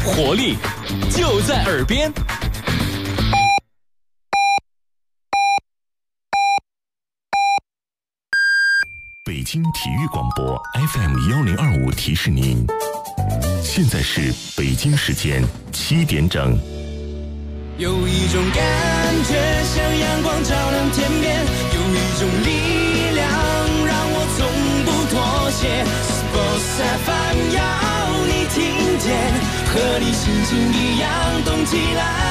活力就在耳边。 北京体育广播 FM1025提示您，现在是北京时间7点整。 有一种感觉像阳光照亮天边，有一种力量让我从不妥协。Sports FM 要你听见，和你心情一样动起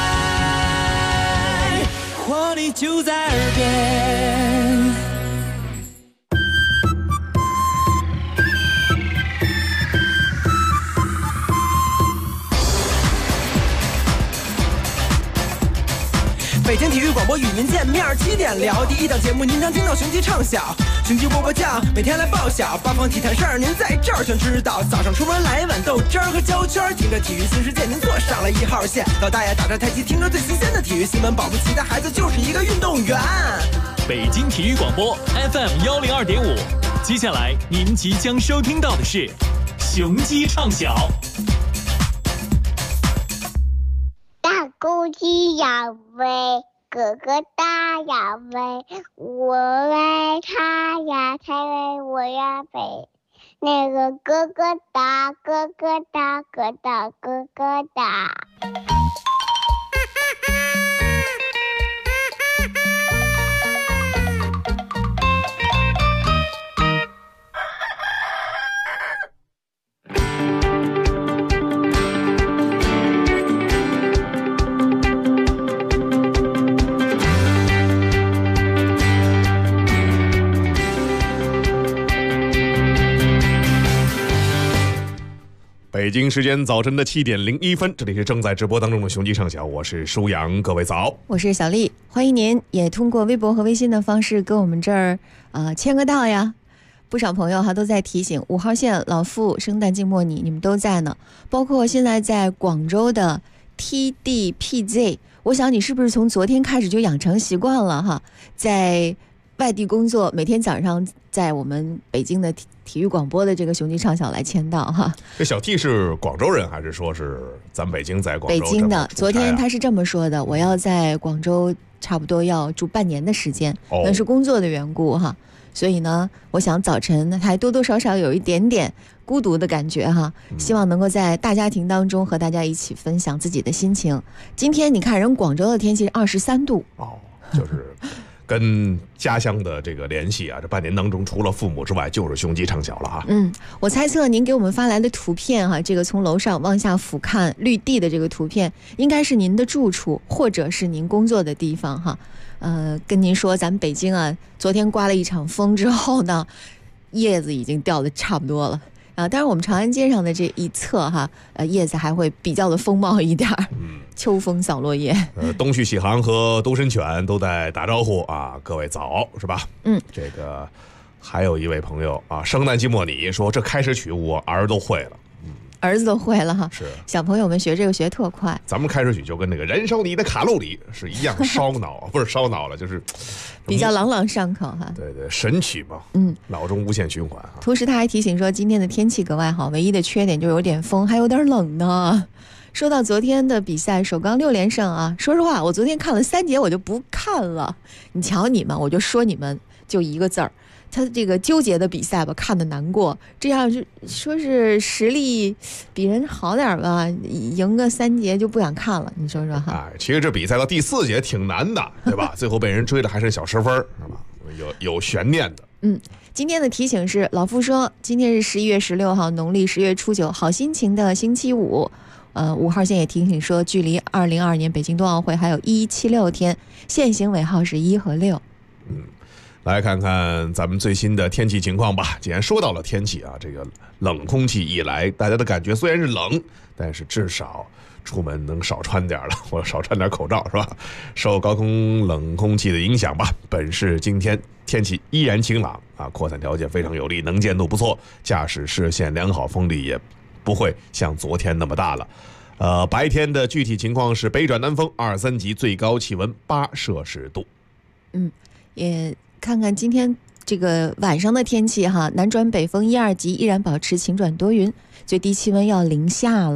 来，活力就在耳边。 北京体育广播与您见面，7点聊第一档节目，您将听到雄鸡唱晓，雄鸡波波酱，每天来报晓，八方体坛事儿您在这儿全知道。早上出门来一碗豆汁儿和焦圈，听着体育新世界，您坐上了1号线。老大爷打着太极，听着最新鲜的体育新闻，保不齐的孩子就是一个运动员。 北京体育广播 FM102.5，接下来您即将收听到的是雄鸡唱晓。 大公鸡要飞，哥哥大要飞，我为他呀才为我呀飞。那个哥哥大，哥哥大，哥大哥哥大。 北京时间早晨的7点01分，这里是正在直播当中的雄鸡唱晓，我是舒阳，各位早， 我是小丽，欢迎您也通过微博和微信的方式跟我们这儿签个到呀。不少朋友都在提醒5号线老傅、生旦净末你，你们都在呢。包括现在在广州的 TDPZ， 我想你是不是从昨天开始就养成习惯了哈，在外地工作，每天早上在我们北京的体育广播的这个雄鸡唱晓来签到哈。 这小 T 是广州人还是说是咱北京在广州？ 北京的，昨天他是这么说的，我要在广州差不多要住半年的时间，那是工作的缘故哈。所以呢，我想早晨还多多少少有一点点孤独的感觉哈，希望能够在大家庭当中和大家一起分享自己的心情。今天你看人广州的天气是23度就是跟家乡的这个联系啊，这半年当中除了父母之外就是雄鸡唱晓了哈。 我猜测您给我们发来的图片哈，这个从楼上往下俯瞰绿地的这个图片，应该是您的住处或者是您工作的地方哈。跟您说，咱们北京啊，昨天刮了一场风之后呢，叶子已经掉的差不多了啊。当然我们长安街上的这一侧哈，叶子还会比较的丰茂一点秋风扫落叶。 东旭喜航和东深犬都在打招呼啊，各位早，是吧？这个还有一位朋友啊，生旦净末你说这开始曲我儿都会了。 儿子都会了哈， 是小朋友们学这个学特快。 咱们开始曲就跟那个燃烧你的卡路里是一样烧脑，不是烧脑了，就是比较朗朗上口哈。 对对，神曲嘛，脑中无限循环。 同时他还提醒说，今天的天气格外好，唯一的缺点就有点风，还有点冷呢。说到昨天的比赛，首钢6连胜啊，说实话，我昨天看了3节，我就不看了。你瞧你们，我就说你们就一个字儿。他这个纠结的比赛吧，看得难过。这样就说是实力比人好点吧，赢个3节就不想看了。你说说哈？ 其实这比赛到第4节挺难的，对吧？最后被人追的还是小10分，是吧？有悬念的。 今天的提醒是，老傅说今天是11月16号，农历10月初9，好心情的星期五。5号线也提醒说，距离2022年北京冬奥会还有176天，限行尾号是1和6。 来看看咱们最新的天气情况吧。既然说到了天气啊，这个冷空气一来，大家的感觉虽然是冷，但是至少出门能少穿点了，或者少穿点口罩，是吧？受高空冷空气的影响吧，本市今天天气依然晴朗啊，扩散条件非常有利，能见度不错，驾驶视线良好，风力也不会像昨天那么大了。白天的具体情况是北转南风2、3级，最高气温8摄氏度。 也看看今天这个晚上的天气哈，南转北风1、2级，依然保持晴转多云，最低气温要0下了。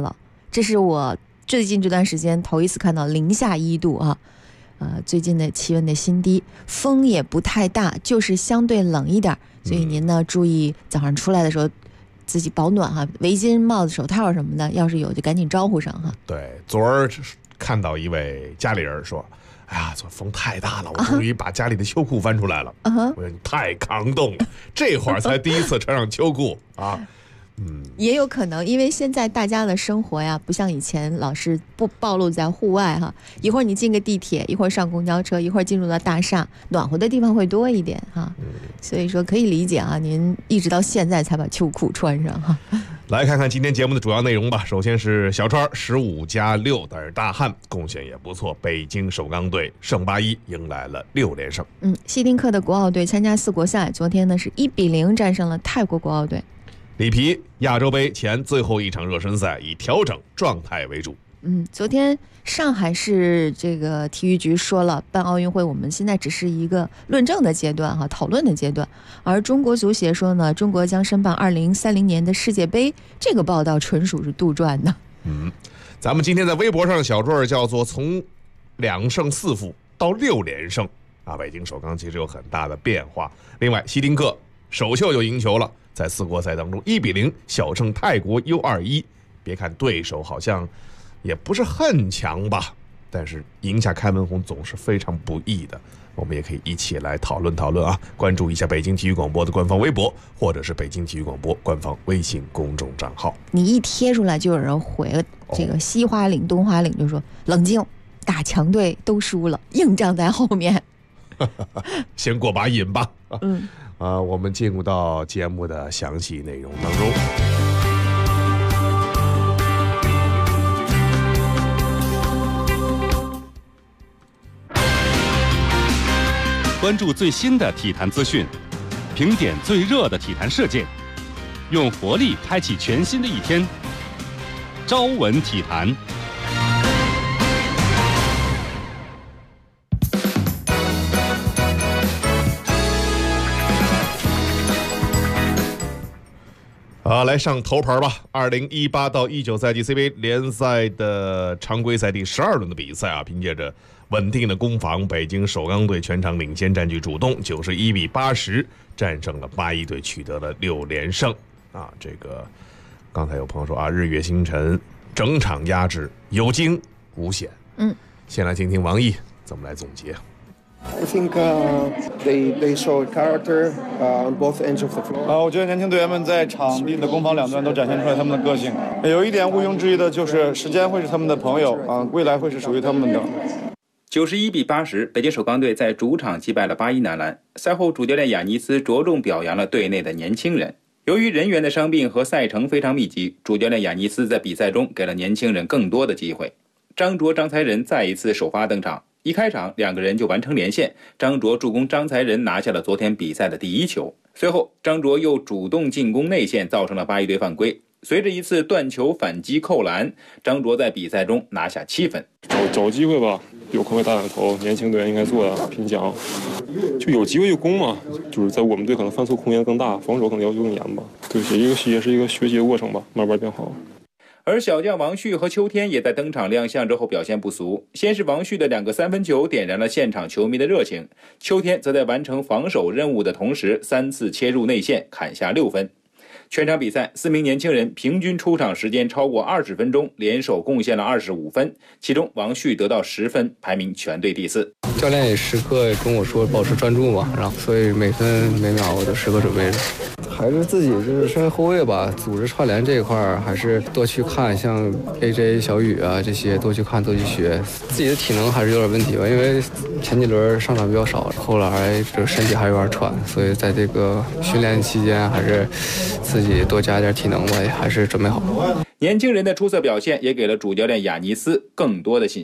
这是我最近这段时间头一次看到零下1度啊。最近的气温的新低，风也不太大，就是相对冷一点，所以您呢注意早上出来的时候自己保暖哈，围巾、帽子、手套什么的，要是有就赶紧招呼上哈。 对，昨儿看到一位家里人说，哎呀，这风太大了，我终于把家里的秋裤翻出来了。我说你太抗冻了，这会儿才第一次穿上秋裤啊。 也有可能，因为现在大家的生活呀，不像以前老是不暴露在户外哈。一会儿你进个地铁，一会儿上公交车，一会儿进入到大厦，暖和的地方会多一点哈。所以说可以理解啊，您一直到现在才把秋裤穿上哈。 来看看今天节目的主要内容吧。首先是小川15+6，但是大汉贡献也不错，北京首钢队胜8-1，迎来了6连胜。 希丁克的国奥队参加4国赛，昨天呢是1-0战胜了泰国国奥队。 里皮亚洲杯前最后一场热身赛以调整状态为主。 昨天上海市这个体育局说了，办奥运会我们现在只是一个论证的阶段哈，讨论的阶段。而中国足协说呢，中国将申办2030年的世界杯，这个报道纯属是杜撰的。 咱们今天在微博上小段叫做从2胜4负到6连胜啊，北京首钢其实有很大的变化。另外，希丁克首秀就赢球了，在4国赛当中1-0小胜泰国 U21。别看对手好像也不是很强吧，但是赢下开门红总是非常不易的。我们也可以一起来讨论讨论啊，关注一下北京体育广播的官方微博，或者是北京体育广播官方微信公众账号。 你一贴出来就有人回这个西花岭东花岭，就说冷静，打强队都输了，硬仗在后面。 先过把瘾吧。我们进入到节目的详细内容当中。 关注最新的体坛资讯，评点最热的体坛事件，用活力开启全新的一天。朝闻体坛。 来上头牌吧。2018到19赛季 CBA 联赛的常规赛第12轮的比赛啊，凭借着稳定的攻防，北京首钢队全场领先，占据主动，91-80战胜了8-1队，取得了6连胜啊。这个刚才有朋友说啊，日月星辰整场压制，有惊无险。先来听听王毅怎么来总结。 I think they show character on both ends of the floor. 我觉得年轻队员们在场地的攻防两端都展现出来他们的个性。有一点毋庸置疑的就是时间会是他们的朋友啊，未来会是属于他们的。 91-80，北京首钢队在主场击败了8-1男篮。赛后，主教练亚尼斯着重表扬了队内的年轻人。由于人员的伤病和赛程非常密集，主教练亚尼斯在比赛中给了年轻人更多的机会。张卓、张才仁再一次首发登场。一开场，两个人就完成连线，张卓助攻张才仁拿下了昨天比赛的第1球。随后，张卓又主动进攻内线，造成了8-1队犯规。随着一次断球反击扣篮，张卓在比赛中拿下7分。 找机会吧，有空位大两头，年轻队员应该做的拼抢，就有机会就攻嘛。就是在我们队可能犯错空间更大，防守可能要求更严吧。对，也是一个学习的过程吧，慢慢变好。 而小将王旭和秋天也在登场亮相之后表现不俗。先是王旭的2个3分球点燃了现场球迷的热情，秋天则在完成防守任务的同时3次切入内线砍下6分。全场比赛4名年轻人平均出场时间超过20分钟，联手贡献了25分，其中王旭得到10分，排名全队第4。 教练也时刻跟我说保持专注嘛，然后所以每分每秒我都时刻准备着。还是自己就是身为后卫吧，组织串联这一块还是多去看，像 AJ 小雨啊这些多去看多去学。自己的体能还是有点问题吧，因为前几轮上场比较少，后来这身体还有点喘，所以在这个训练期间还是自己多加点体能吧，还是准备好。 年轻人的出色表现也给了主教练亚尼斯更多的信心。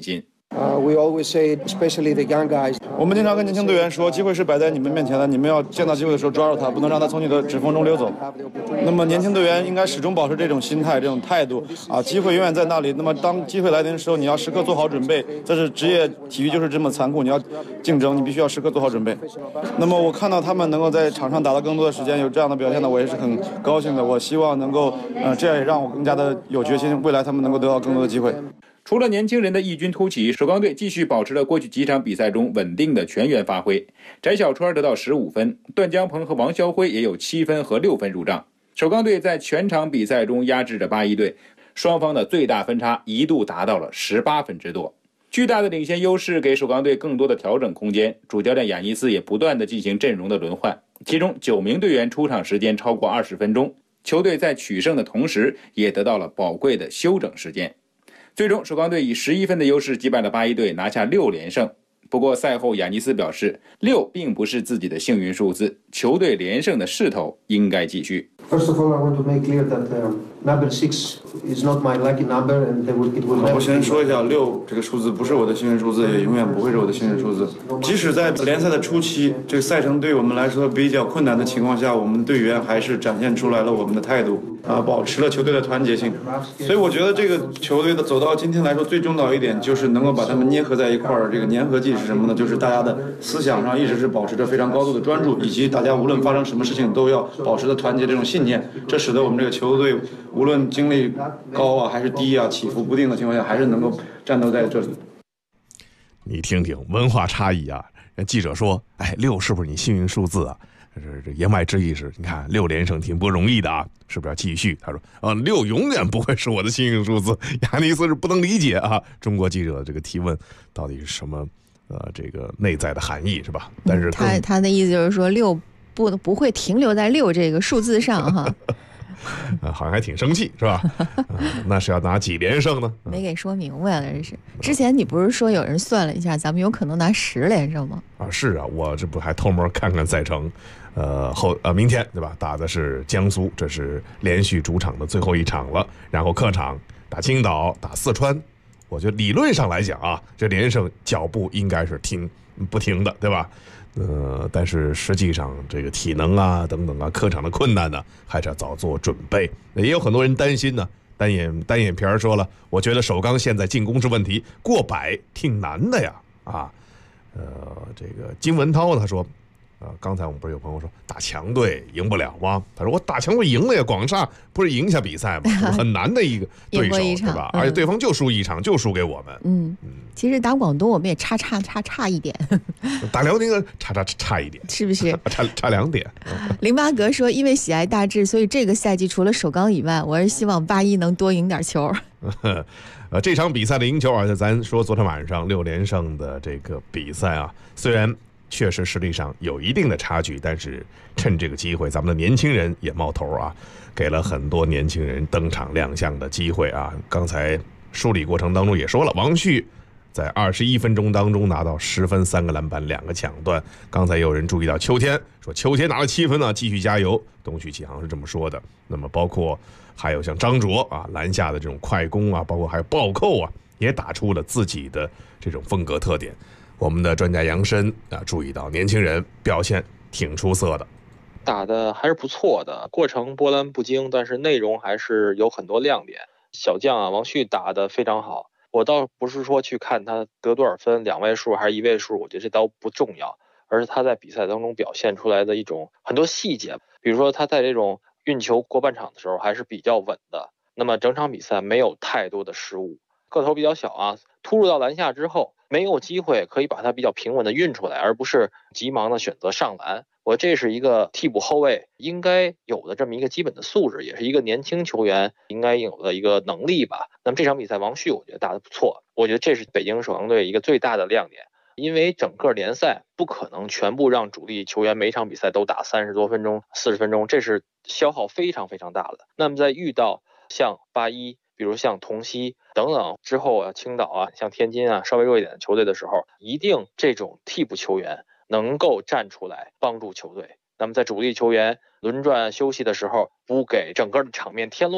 We always say, especially the young guys. 我们经常跟年轻队员说，机会是摆在你们面前的，你们要见到机会的时候抓住它，不能让它从你的指缝中溜走。那么年轻队员应该始终保持这种心态、这种态度啊，机会永远在那里。那么当机会来临的时候，你要时刻做好准备。这是职业体育就是这么残酷，你要竞争，你必须要时刻做好准备。那么我看到他们能够在场上打到更多的时间，有这样的表现呢，我也是很高兴的。我希望能够，这样也让我更加的有决心，未来他们能够得到更多的机会。 除了年轻人的异军突起，首钢队继续保持了过去几场比赛中稳定的全员发挥。翟小川得到15分，段江鹏和王霄辉也有7分和6分入账。首钢队在全场比赛中压制着81队，双方的最大分差一度达到了18分之多。巨大的领先优势给首钢队更多的调整空间，主教练亚尼斯也不断的进行阵容的轮换，其中9名队员出场时间超过20分钟，球队在取胜的同时也得到了宝贵的休整时间。最终首钢队以11分的优势击败了81队，拿下6连胜。不过赛后亚尼斯表示，6并不是自己的幸运数字，球队连胜的势头应该继续。 First of all, I want to make clear that number 6 is not my lucky number, and it will never. 我先说一下，6这个数字不是我的幸运数字，也永远不会是我的幸运数字。即使在联赛的初期，这个赛程对我们来说比较困难的情况下，我们队员还是展现出来了我们的态度啊，保持了球队的团结性。所以我觉得这个球队的走到今天来说，最重要一点就是能够把他们捏合在一块儿。这个粘合剂是什么呢？就是大家的思想上一直是保持着非常高度的专注，以及大家无论发生什么事情都要保持着团结这种信念。这使得我们这个球队无论精力高啊还是低啊，起伏不定的情况下，还是能够战斗在这里。 你听听文化差异啊！人记者说：“哎，6是不是你幸运数字啊？”这言外之意是，你看6连胜挺不容易的啊，是不是要继续？他说：“6永远不会是我的幸运数字。”亚尼斯是不能理解啊，中国记者这个提问到底是什么？这个内在的含义是吧？但是他的意思就是说，6不会停留在6这个数字上哈。 好像还挺生气是吧？那是要拿几连胜呢？ 没给说明白了，这是。之前你不是说有人算了一下，咱们有可能拿10连胜吗？ 是啊，我这不还偷摸看看赛程，明天对吧？打的是江苏，这是连续主场的最后一场了，然后客场打青岛，打四川。我觉得理论上来讲啊，这连胜脚步应该是不停的，对吧？但是实际上这个体能啊等等啊，客场的困难呢，还是要早做准备。也有很多人担心呢，单眼皮说了，我觉得首钢现在进攻是问题，过百挺难的呀啊。这个金文涛他说，刚才我们不是有朋友说打强队赢不了吗？他说我打强队赢了呀，广厦不是赢下比赛吗？很难的一个对手是吧？而且对方就输一场，就输给我们。 其实打广东我们也差一点， 打辽宁差一点， 是不是？ 差2点。 林巴格说，因为喜爱大志，所以这个赛季除了首钢以外，我是希望81能多赢点球。 这场比赛的赢球啊，咱说昨天晚上6连胜的这个比赛啊，虽然确实实力上有一定的差距，但是趁这个机会，咱们的年轻人也冒头啊，给了很多年轻人登场亮相的机会啊。刚才梳理过程当中也说了，王旭在21分钟当中拿到10分、3个篮板、2个抢断。刚才有人注意到秋天，说秋天拿了7分啊，继续加油。东旭启航是这么说的。那么包括还有像张卓啊，篮下的这种快攻啊，包括还有暴扣啊，也打出了自己的这种风格特点。我们的专家杨申啊，注意到年轻人表现挺出色的， 打的还是不错的，过程波澜不惊，但是内容还是有很多亮点。小将啊，王旭打得非常好。我倒不是说去看他得多少分，2位数还是1位数，我觉得这倒不重要，而是他在比赛当中表现出来的一种很多细节，比如说他在这种运球过半场的时候还是比较稳的，那么整场比赛没有太多的失误，个头比较小啊，突入到篮下之后没有机会可以把它比较平稳的运出来，而不是急忙的选择上篮。这是一个替补后卫应该有的这么一个基本的素质，也是一个年轻球员应该有的一个能力吧。那么这场比赛王旭我觉得打得不错，我觉得这是北京首钢队一个最大的亮点，因为整个联赛不可能全部让主力球员每场比赛都打30多分钟、40分钟，这是消耗非常非常大的。那么在遇到像81，比如像同曦等等之后啊，青岛啊，像天津啊稍微弱一点的球队的时候，一定这种替补球员能够站出来帮助球队。那么在主力球员轮转休息的时候，不给整个的场面添乱，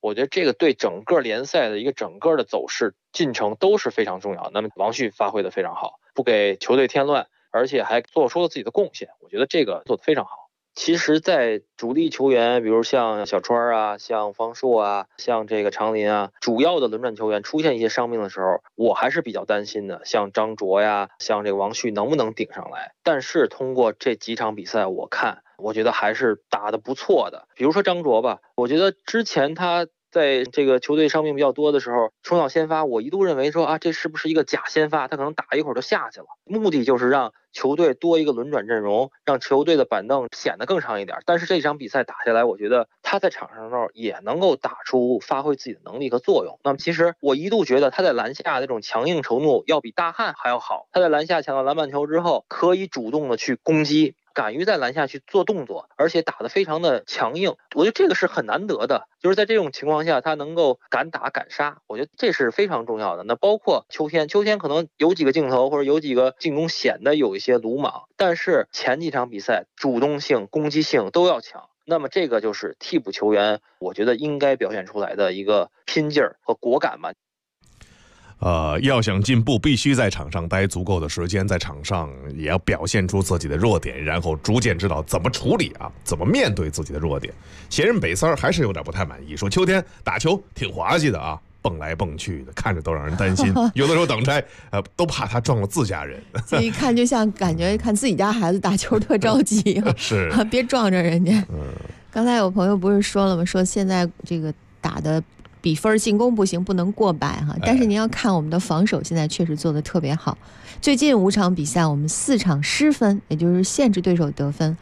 我觉得这个对整个联赛的一个整个的走势进程都是非常重要。那么王旭发挥得非常好，不给球队添乱，而且还做出了自己的贡献，我觉得这个做得非常好。其实在主力球员，比如像小川啊，像方硕啊，像这个长林啊，主要的轮转球员出现一些伤病的时候，我还是比较担心的，像张卓呀，像这个王旭能不能顶上来。但是通过这几场比赛我觉得还是打得不错的。比如说张卓吧，我觉得之前他在这个球队伤病比较多的时候冲到先发，我一度认为说这是不是一个假先发，他可能打一会儿就下去了，目的就是让球队多一个轮转阵容，让球队的板凳显得更长一点。但是这场比赛打下来，我觉得他在场上的时候也能够打出发挥自己的能力和作用。那么其实我一度觉得他在篮下那种强硬程度要比大汉还要好，他在篮下抢到篮板球之后可以主动的去攻击，敢于在篮下去做动作，而且打得非常的强硬，我觉得这个是很难得的，就是在这种情况下他能够敢打敢杀，我觉得这是非常重要的。那包括秋天可能有几个镜头或者有几个进攻显得有一些鲁莽，但是前几场比赛主动性攻击性都要强，那么这个就是替补球员我觉得应该表现出来的一个拼劲儿和果敢吧。 要想进步，必须在场上待足够的时间，在场上也要表现出自己的弱点，然后逐渐知道怎么处理怎么面对自己的弱点。前任北三儿还是有点不太满意，说秋天打球挺滑稽的蹦来蹦去的，看着都让人担心。有的时候等差都怕他撞了自家人。 这一看就像感觉看自己家孩子打球特着急是别撞着人家。刚才有朋友不是说了吗？说现在这个打的比分进攻不行，不能过百但是您要看我们的防守现在确实做得特别好。最近5场比赛我们4场失分，也就是限制对手得分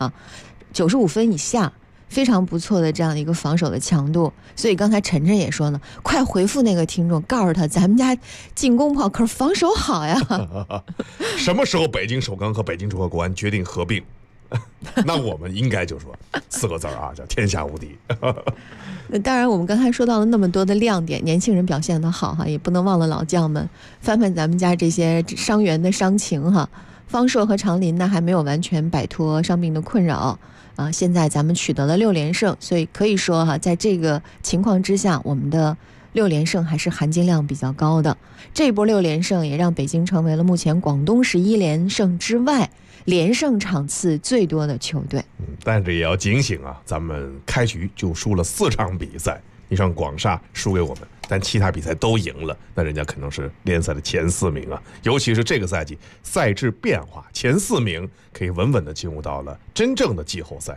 95分以下，非常不错的这样的一个防守的强度。所以刚才晨晨也说呢，快回复那个听众，告诉他咱们家进攻不好，可是防守好呀。 什么时候北京首钢和北京中赫国安决定合并？那我们应该就说4个字叫天下无敌。 当然我们刚才说到了那么多的亮点，年轻人表现得好也不能忘了老将们，翻翻咱们家这些伤员的伤情方硕和长林呢还没有完全摆脱伤病的困扰现在咱们取得了6连胜，所以可以说在这个情况之下，我们的6连胜还是含金量比较高的。这一波6连胜也让北京成为了目前广东11连胜之外连胜场次最多的球队。 但是也要警醒咱们开局就输了4场比赛，你像广厦输给我们，但其他比赛都赢了，那人家可能是联赛的前4名尤其是这个赛季赛制变化，前4名可以稳稳的进入到了真正的季后赛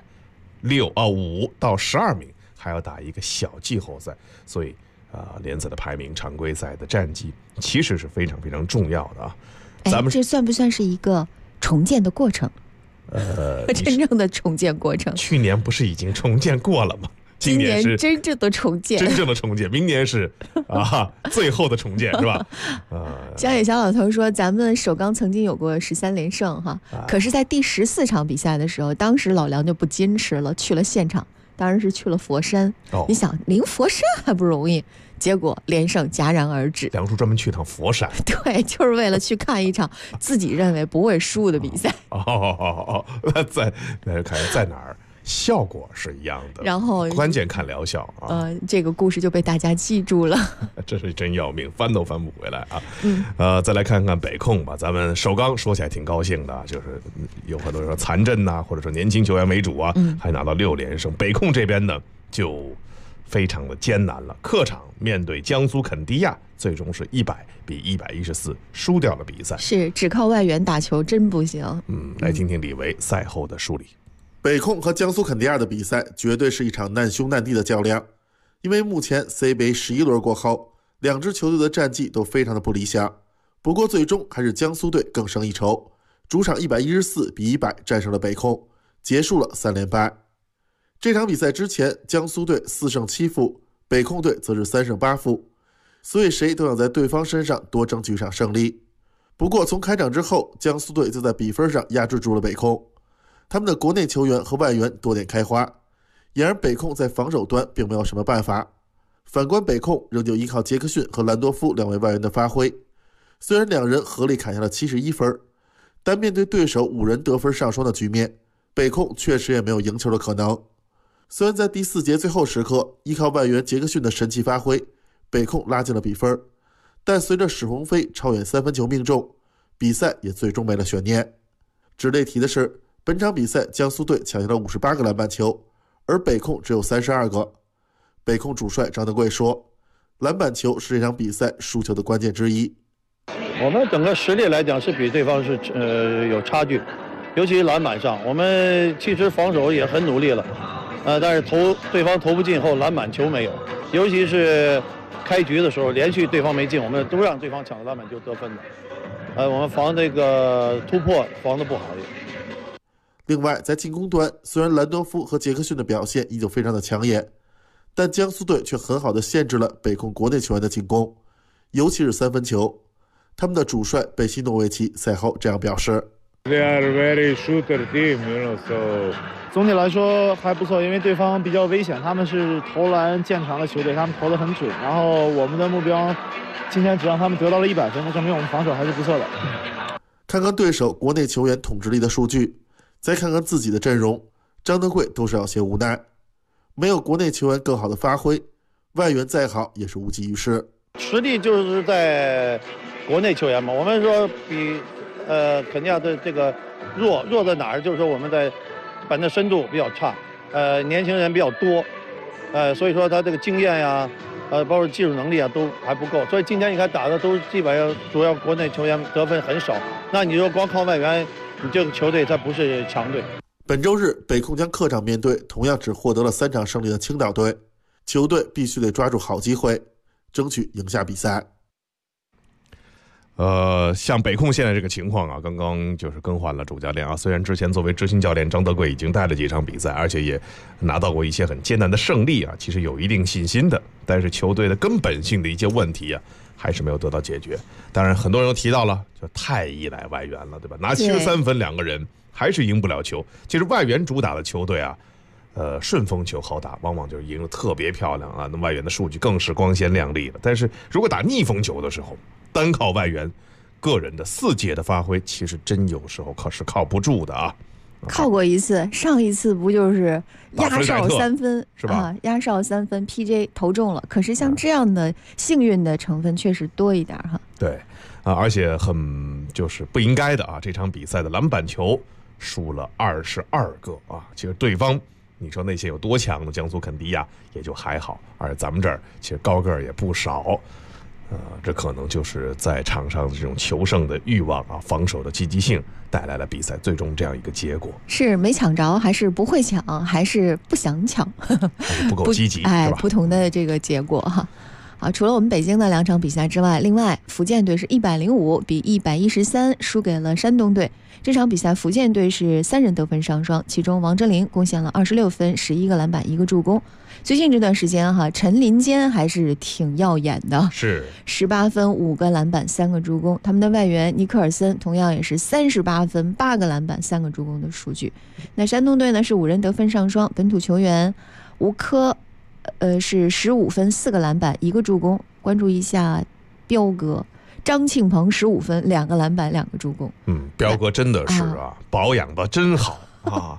，5到12名还要打一个小季后赛，所以联赛的排名、常规赛的战绩其实是非常非常重要的咱们这算不算是一个重建的过程？真正的重建过程。 去年不是已经重建过了吗？今年是真正的重建， 明年是最后的重建是吧？ 小野小老头说，咱们首钢曾经有过13连胜可是在第14场比赛的时候，当时老梁就不矜持了，去了现场，当然是去了佛山。你想离佛山还不容易，结果连胜戛然而止。 梁叔专门去趟佛山， 对，就是为了去看一场自己认为不会输的比赛。 那看在哪儿？效果是一样的， 然后关键看疗效这个故事就被大家记住了。 这是真要命，翻都翻不回来再来看看北控吧。咱们首钢说起来挺高兴的，就是有很多人说残阵或者说年轻球员为主还拿到6连胜。北控这边呢就非常的艰难了，客场面对江苏肯迪亚，最终是100比114输掉了比赛。 是只靠外援打球真不行。 来听听李维赛后的梳理。 北控和江苏肯迪亚的比赛绝对是一场难兄难弟的较量，因为目前 CBA 11轮过后，2支球队的战绩都非常的不理想。不过最终还是江苏队更胜一筹，主场114比100战胜了北控，结束了3连败。这场比赛之前，江苏队4胜7负，北控队则是3胜8负，所以谁都想在对方身上多争取一场胜利。不过从开场之后，江苏队就在比分上压制住了北控，他们的国内球员和外援多点开花，然而北控在防守端并没有什么办法。反观北控仍旧依靠杰克逊和兰多夫2位外援的发挥，虽然2人合力砍下了71分，但面对对手5人得分上双的局面，北控确实也没有赢球的可能。 虽然在第4节最后时刻依靠外援杰克逊的神奇发挥，北控拉近了比分，但随着史鸿飞超远3分球命中，比赛也最终没了悬念。值得一提的是，本场比赛江苏队抢下了58个篮板球，而北控只有32个。北控主帅张德贵说，篮板球是这场比赛输球的关键之一。 我们整个实力来讲是比对方是有差距，尤其篮板上，我们其实防守也很努力了，但是对方投不进后篮板球没有，尤其是开局的时候连续对方没进，我们都让对方抢了篮板球得分的，我们防这个突破防得不好一点。 另外在进攻端，虽然兰多夫和杰克逊的表现依旧非常的抢眼，但江苏队却很好的限制了北控国内球员的进攻，尤其是3分球。他们的主帅贝西诺维奇赛后这样表示 ：“They are very shooter team, so 总体来说还不错，因为对方比较危险，他们是投篮见长的球队，他们投得很准。然后我们的目标今天只让他们得到了100分，那证明我们防守还是不错的。” 看看对手国内球员统治力的数据，再看看自己的阵容，张德贵都是有些无奈。没有国内球员更好的发挥，外援再好也是无济于事。 实力就是在国内球员嘛，我们说比肯尼亚的这个弱在哪儿？就是说我们在板凳深度比较差，年轻人比较多，所以说他这个经验呀，包括技术能力啊都还不够。所以今天你看打的都基本上主要国内球员得分很少，那你说光靠外援，你这个球队它不是强队。 本周日，北控将客场面对同样只获得了3场胜利的青岛队，球队必须得抓住好机会，争取赢下比赛。 像北控现在这个情况啊，刚刚就是更换了主教练啊。虽然之前作为执行教练张德贵已经带了几场比赛，而且也拿到过一些很艰难的胜利啊，其实有一定信心的。但是球队的根本性的一些问题啊，还是没有得到解决。当然，很多人都提到了，就太依赖外援了，对吧？拿73分2个人还是赢不了球。其实外援主打的球队啊，顺风球好打，往往就赢得特别漂亮啊。那外援的数据更是光鲜亮丽了。但是如果打逆风球的时候，单靠外援个人的4节的发挥，其实真有时候是靠不住的啊。 靠过一次，上一次不就是压哨3分是吧？ 压哨3分 ，PJ 投中了。可是像这样的幸运的成分确实多一点哈。 对啊，而且很就是不应该的啊。这场比赛的篮板球输了22个啊。其实对方你说那些有多强的江苏肯尼亚也就还好，而咱们这儿其实高个儿也不少。这可能就是在场上的这种求胜的欲望啊，防守的积极性带来了比赛最终这样一个结果。 是没抢着，还是不会抢，还是不想抢， 还是不够积极，是吧？ 不同的这个结果哈。好，除了我们北京的2场比赛之外，另外福建队是105比113输给了山东队。这场比赛福建队是3人得分上双，其中王哲林贡献了26分、11个篮板、1个助攻。最近这段时间哈，陈林坚还是挺耀眼的， 是 18分、5个篮板、3个助攻。他们的外援尼克尔森同样也是38分、8个篮板、3个助攻的数据。那山东队呢是5人得分上双，本土球员吴科是15分、4个篮板、1个助攻。关注一下彪哥张庆鹏15分、2个篮板、2个助攻。 彪哥真的是保养的真好啊。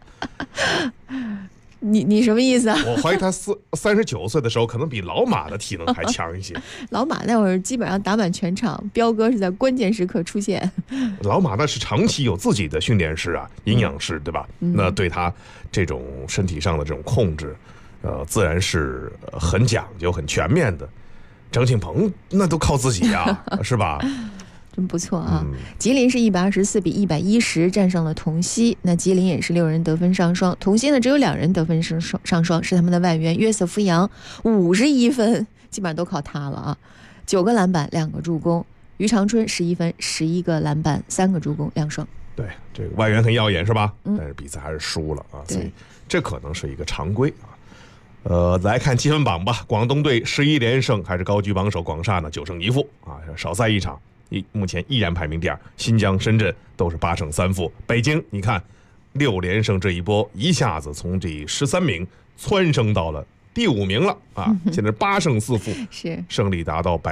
你什么意思啊？ 我怀疑他39岁的时候可能比老马的体能还强一些。 老马那会儿基本上打满全场，彪哥是在关键时刻出现。 老马那是长期有自己的训练师啊，营养师对吧？那对他这种身体上的这种控制，自然是很讲究、很全面的。张庆鹏那都靠自己啊，是吧？ 真不错啊！吉林是124比110战胜了同曦，那吉林也是6人得分上双，同曦呢只有2人得分上双，是他们的外援约瑟夫杨51分，基本上都靠他了啊，9个篮板2个助攻，于长春11分11个篮板3个助攻2双。 对，这个外援很耀眼是吧？但是比赛还是输了啊，所以这可能是一个常规啊。来看积分榜吧，广东队11连胜，还是高居榜首，广厦呢9胜1负啊，少赛1场。目前依然排名第2，新疆、深圳都是8胜3负。北京，你看6连胜这一波，一下子从这13名蹿升到了第5名了啊！现在8胜4负， 是胜率达到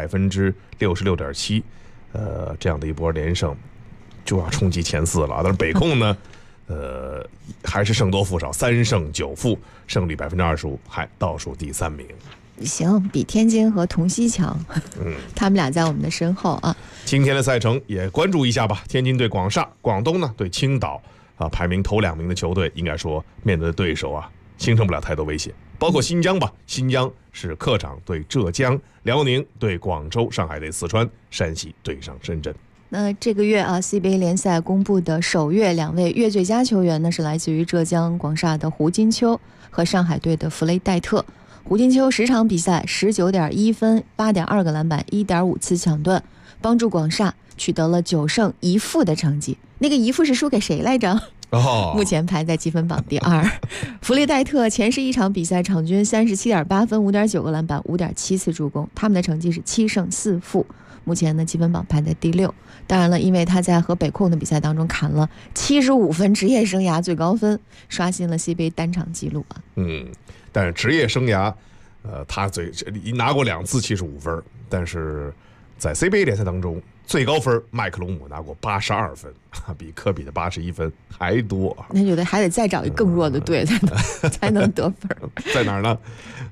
66.7%。这样的一波连胜就要冲击前4了。但是北控呢， 还是胜多负少，3胜9负，胜率25%，还倒数第3名。 行，比天津和同曦强。他们俩在我们的身后啊。 今天的赛程也关注一下吧。天津对广厦，广东呢对青岛啊，排名头2名的球队，应该说面对的对手啊，形成不了太多威胁。包括新疆吧，新疆是客场对浙江，辽宁对广州，上海对四川，山西对上深圳。 那这个月啊 ，CBA 联赛公布的首月2位月最佳球员呢，是来自于浙江广厦的胡金秋和上海队的弗雷戴特。胡金秋10场比赛19.1分，8.2个篮板，1.5次抢断，帮助广厦取得了9胜1负的成绩。那个1负是输给谁来着？目前排在积分榜第2。弗雷戴特前11场比赛场均37.8分，5.9个篮板，5.7次助攻，他们的成绩是7胜4负。目前呢，积分榜排在第6。当然了，因为他在和北控的比赛当中砍了75分，职业生涯最高分，刷新了 CBA 单场纪录啊。 但是职业生涯，他拿过2次75分，但是在 CBA 联赛当中最高分麦克隆姆拿过82分，比科比的81分还多。 那就得还得再找一更弱的队才能得分。 在哪儿呢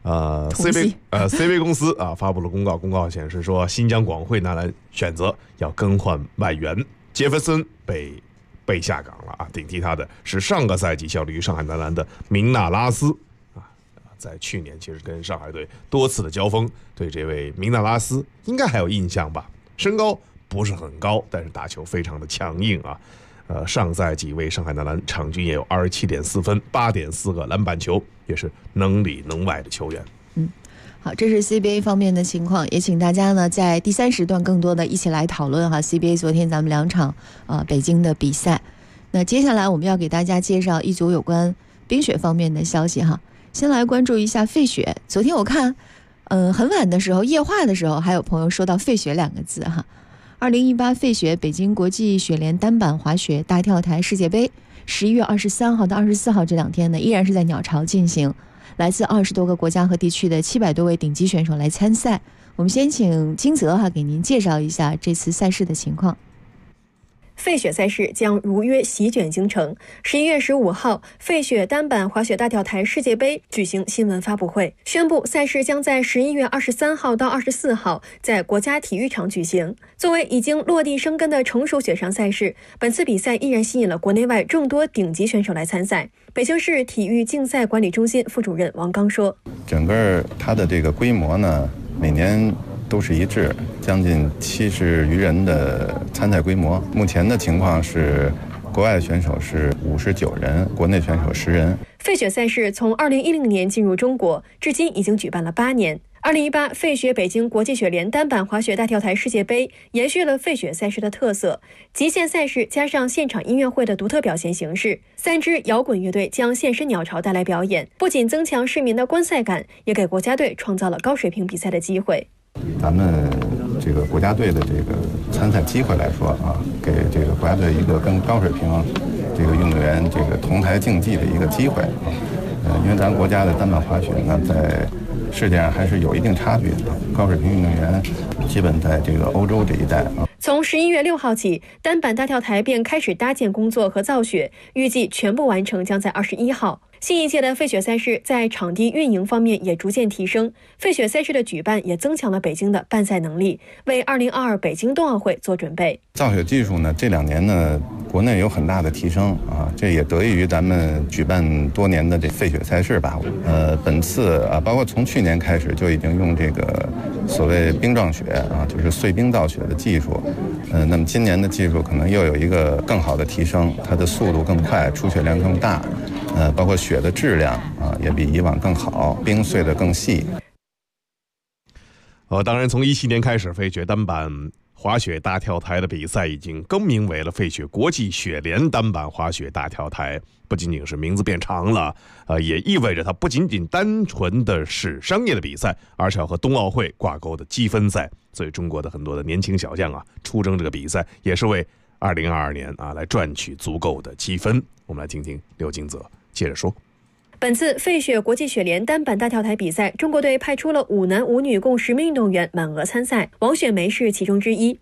？CBA 公司啊发布了公告，公告显示说，新疆广汇男篮选择要更换外援，杰弗森被下岗了啊，顶替他的是上个赛季效力于上海男篮的明纳拉斯啊，在去年其实跟上海队多次的交锋，对这位明纳拉斯应该还有印象吧？身高不是很高，但是打球非常的强硬啊。上赛季为上海男篮场均也有27.4分，8.4个篮板球，也是能里能外的球员。 好，这是 CBA 方面的情况，也请大家呢在第3时段更多的一起来讨论哈 CBA 昨天咱们2场北京的比赛。那接下来我们要给大家介绍一组有关冰雪方面的消息哈。先来关注一下费雪。昨天我看很晚的时候夜话的时候，还有朋友说到费雪2个字哈。2018费雪北京国际雪联单板滑雪大跳台世界杯11月23号到24号这2天呢，依然是在鸟巢进行。来自20多个国家和地区的700多位顶级选手来参赛。我们先请金泽给您介绍一下这次赛事的情况。 费雪赛事将如约席卷京城。11月15号，费雪单板滑雪大跳台世界杯举行新闻发布会，宣布赛事将在11月23号到24号在国家体育场举行。作为已经落地生根的成熟雪上赛事，本次比赛依然吸引了国内外众多顶级选手来参赛。北京市体育竞赛管理中心副主任王刚说：“ 整个它的这个规模呢，每年都是一致，将近70余人的参赛规模。目前的情况是，国外的选手是59人，国内选手10人。” 费雪赛事从2010年进入中国，至今已经举办了8年。2018费雪北京国际雪联单板滑雪大跳台世界杯延续了费雪赛事的特色，极限赛事加上现场音乐会的独特表现形式，3支摇滚乐队将现身鸟巢带来表演，不仅增强市民的观赛感，也给国家队创造了高水平比赛的机会。 咱们这个国家队的这个参赛机会来说啊，给这个国家队一个跟高水平这个运动员这个同台竞技的一个机会啊。因为咱国家的单板滑雪呢，在世界上还是有一定差距的，高水平运动员基本在这个欧洲这一带啊。 从11月6号起，单板大跳台便开始搭建工作和造雪，预计全部完成将在21号。新一届的费雪赛事在场地运营方面也逐渐提升，费雪赛事的举办也增强了北京的办赛能力，为2022北京冬奥会做准备。 造雪技术呢，这2年呢，国内有很大的提升啊，这也得益于咱们举办多年的这费雪赛事吧。本次啊，包括从去年开始就已经用这个所谓冰状雪啊，就是碎冰造雪的技术。那么今年的技术可能又有一个更好的提升，它的速度更快，出雪量更大。包括雪的质量啊，也比以往更好，冰碎得更细。 当然，从17年开始，费雪单板滑雪大跳台的比赛已经更名为了费雪国际雪联单板滑雪大跳台。不仅仅是名字变长了，也意味着它不仅仅单纯的是商业的比赛，而是要和冬奥会挂钩的积分赛。所以，中国的很多的年轻小将啊，出征这个比赛，也是为2022年啊来赚取足够的积分。我们来听听刘金泽接着说。 本次费雪国际雪联单板大跳台比赛，中国队派出了5男5女共10名运动员满额参赛，王雪梅是其中之一。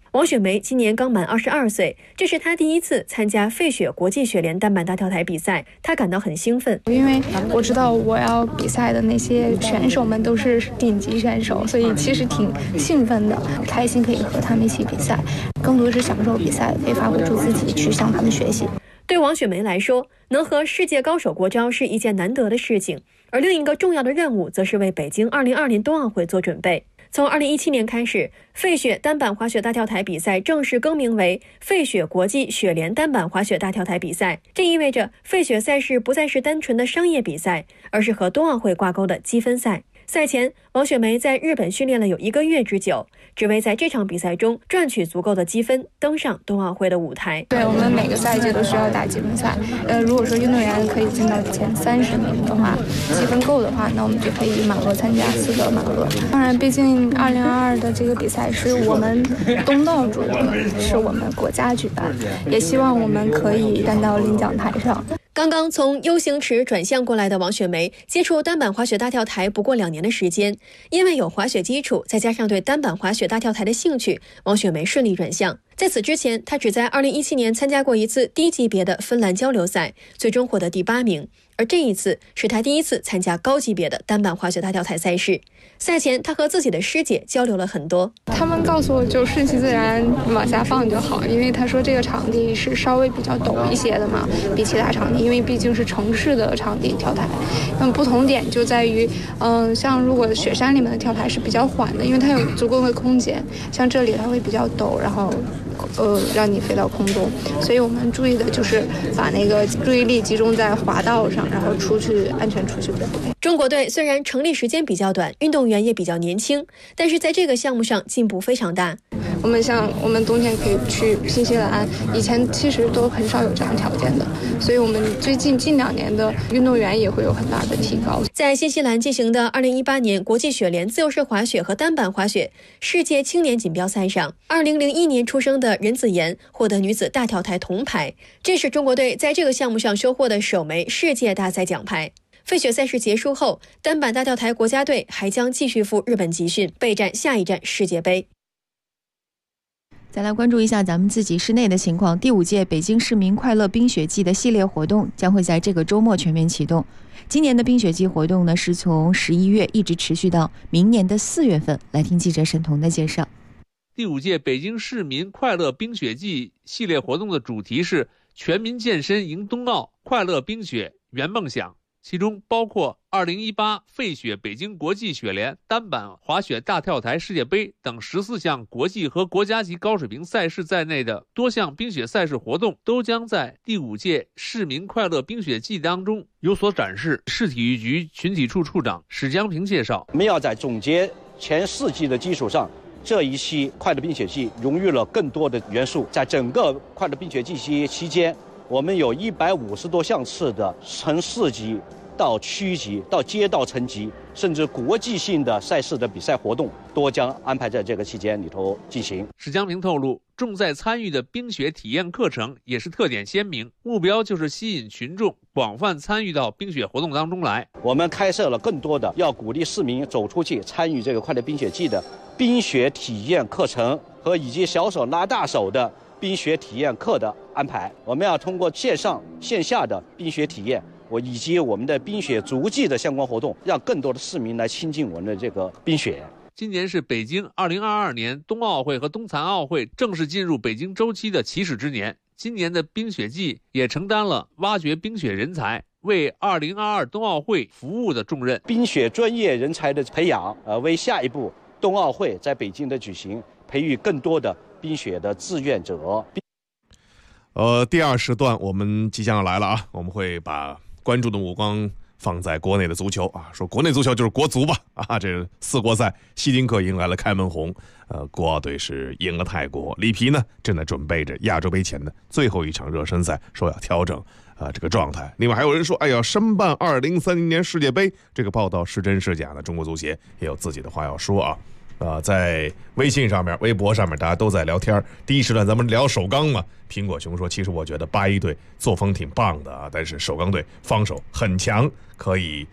王雪梅今年刚满22岁，这是她第一次参加费雪国际雪联单板大跳台比赛，她感到很兴奋， 因为我知道我要比赛的那些选手们都是顶级选手，所以其实挺兴奋的，开心可以和他们一起比赛，更多是享受比赛，可以发挥出自己，去向他们学习。 对王雪梅来说，能和世界高手过招是一件难得的事情，而另一个重要的任务则是为北京2022年冬奥会做准备。从2017年开始，费雪单板滑雪大跳台比赛正式更名为费雪国际雪联单板滑雪大跳台比赛。这意味着费雪赛事不再是单纯的商业比赛，而是和冬奥会挂钩的积分赛。赛前，王雪梅在日本训练了有1个月之久，只为在这场比赛中赚取足够的积分，登上冬奥会的舞台。 对，我们每个赛季都需要打积分赛。如果说运动员可以进到前30名的话，积分够的话，那我们就可以满额参加4个满额。当然，毕竟2022的这个比赛是我们东道主，是我们国家举办，也希望我们可以站到领奖台上。 刚刚从 U 型池转向过来的王雪梅，接触单板滑雪大跳台不过2年的时间，因为有滑雪基础，再加上对单板滑雪大跳台的兴趣，王雪梅顺利转向。在此之前，她只在2017年参加过一次低级别的芬兰交流赛，最终获得第8名。而这一次是她第一次参加高级别的单板滑雪大跳台赛事。赛前，她和自己的师姐交流了很多。 他们告诉我就顺其自然往下放就好，因为他说这个场地是稍微比较陡一些的嘛，比其他场地，因为毕竟是城市的场地跳台。不同点就在于，像如果雪山里面的跳台是比较缓的，因为它有足够的空间，像这里它会比较陡，然后让你飞到空中，所以我们注意的就是把那个注意力集中在滑道上，然后安全出去。 中国队虽然成立时间比较短，运动员也比较年轻，但是在这个项目上进步非常大。 我们冬天可以去新西兰，以前其实都很少有这样条件的，所以我们近2年的运动员也会有很大的提高。 在新西兰进行的2018年国际雪联自由式滑雪和单板滑雪世界青年锦标赛上，2001年出生的任子妍获得女子大跳台铜牌，这是中国队在这个项目上收获的首枚世界大赛奖牌。费雪赛事结束后，单板大跳台国家队还将继续赴日本集训，备战下一站世界杯。 再来关注一下咱们自己市内的情况。第5届北京市民快乐冰雪季的系列活动将会在这个周末全面启动。今年的冰雪季活动呢，是从11月一直持续到明年的4月份。来听记者沈彤的介绍。 第5届北京市民快乐冰雪季系列活动的主题是全民健身迎冬奥，快乐冰雪圆梦想。其中包括2018费雪北京国际雪联单板滑雪大跳台世界杯等14项国际和国家级高水平赛事在内的多项冰雪赛事活动，都将在第5届市民快乐冰雪季当中有所展示。市体育局群体处处长史江平介绍， 我们要在总结前4季的基础上，这一期快乐冰雪季融入了更多的元素。在整个快乐冰雪季期间，我们有150多项次的从市级到区级到街道层级，甚至国际性的赛事的比赛活动，都将安排在这个期间里头进行。 史江平透露，重在参与的冰雪体验课程也是特点鲜明，目标就是吸引群众广泛参与到冰雪活动当中来。 我们开设了更多的要鼓励市民走出去参与这个快乐冰雪季的冰雪体验课程和以及小手拉大手的冰雪体验课的安排。我们要通过线上线下的冰雪体验以及我们的冰雪足迹的相关活动，让更多的市民来亲近我们的这个冰雪。 今年是北京2022年冬奥会和冬残奥会正式进入北京周期的起始之年。今年的冰雪季也承担了挖掘冰雪人才，为2022冬奥会服务的重任。 冰雪专业人才的培养，为下一步冬奥会在北京的举行培育更多的冰雪的志愿者。 第2时段我们即将要来了啊，我们会把关注的目光放在国内的足球啊，说国内足球就是国足吧啊，这4国赛，希丁克迎来了开门红，国奥队是赢了泰国，里皮呢正在准备着亚洲杯前的最后一场热身赛，说要调整这个状态。另外还有人说，哎呀，申办2030年世界杯，这个报道是真是假呢？中国足协也有自己的话要说啊。在微信上面、微博上面，大家都在聊天。第1时段咱们聊首钢嘛，苹果熊说，其实我觉得81队作风挺棒的啊，但是首钢队防守很强，可以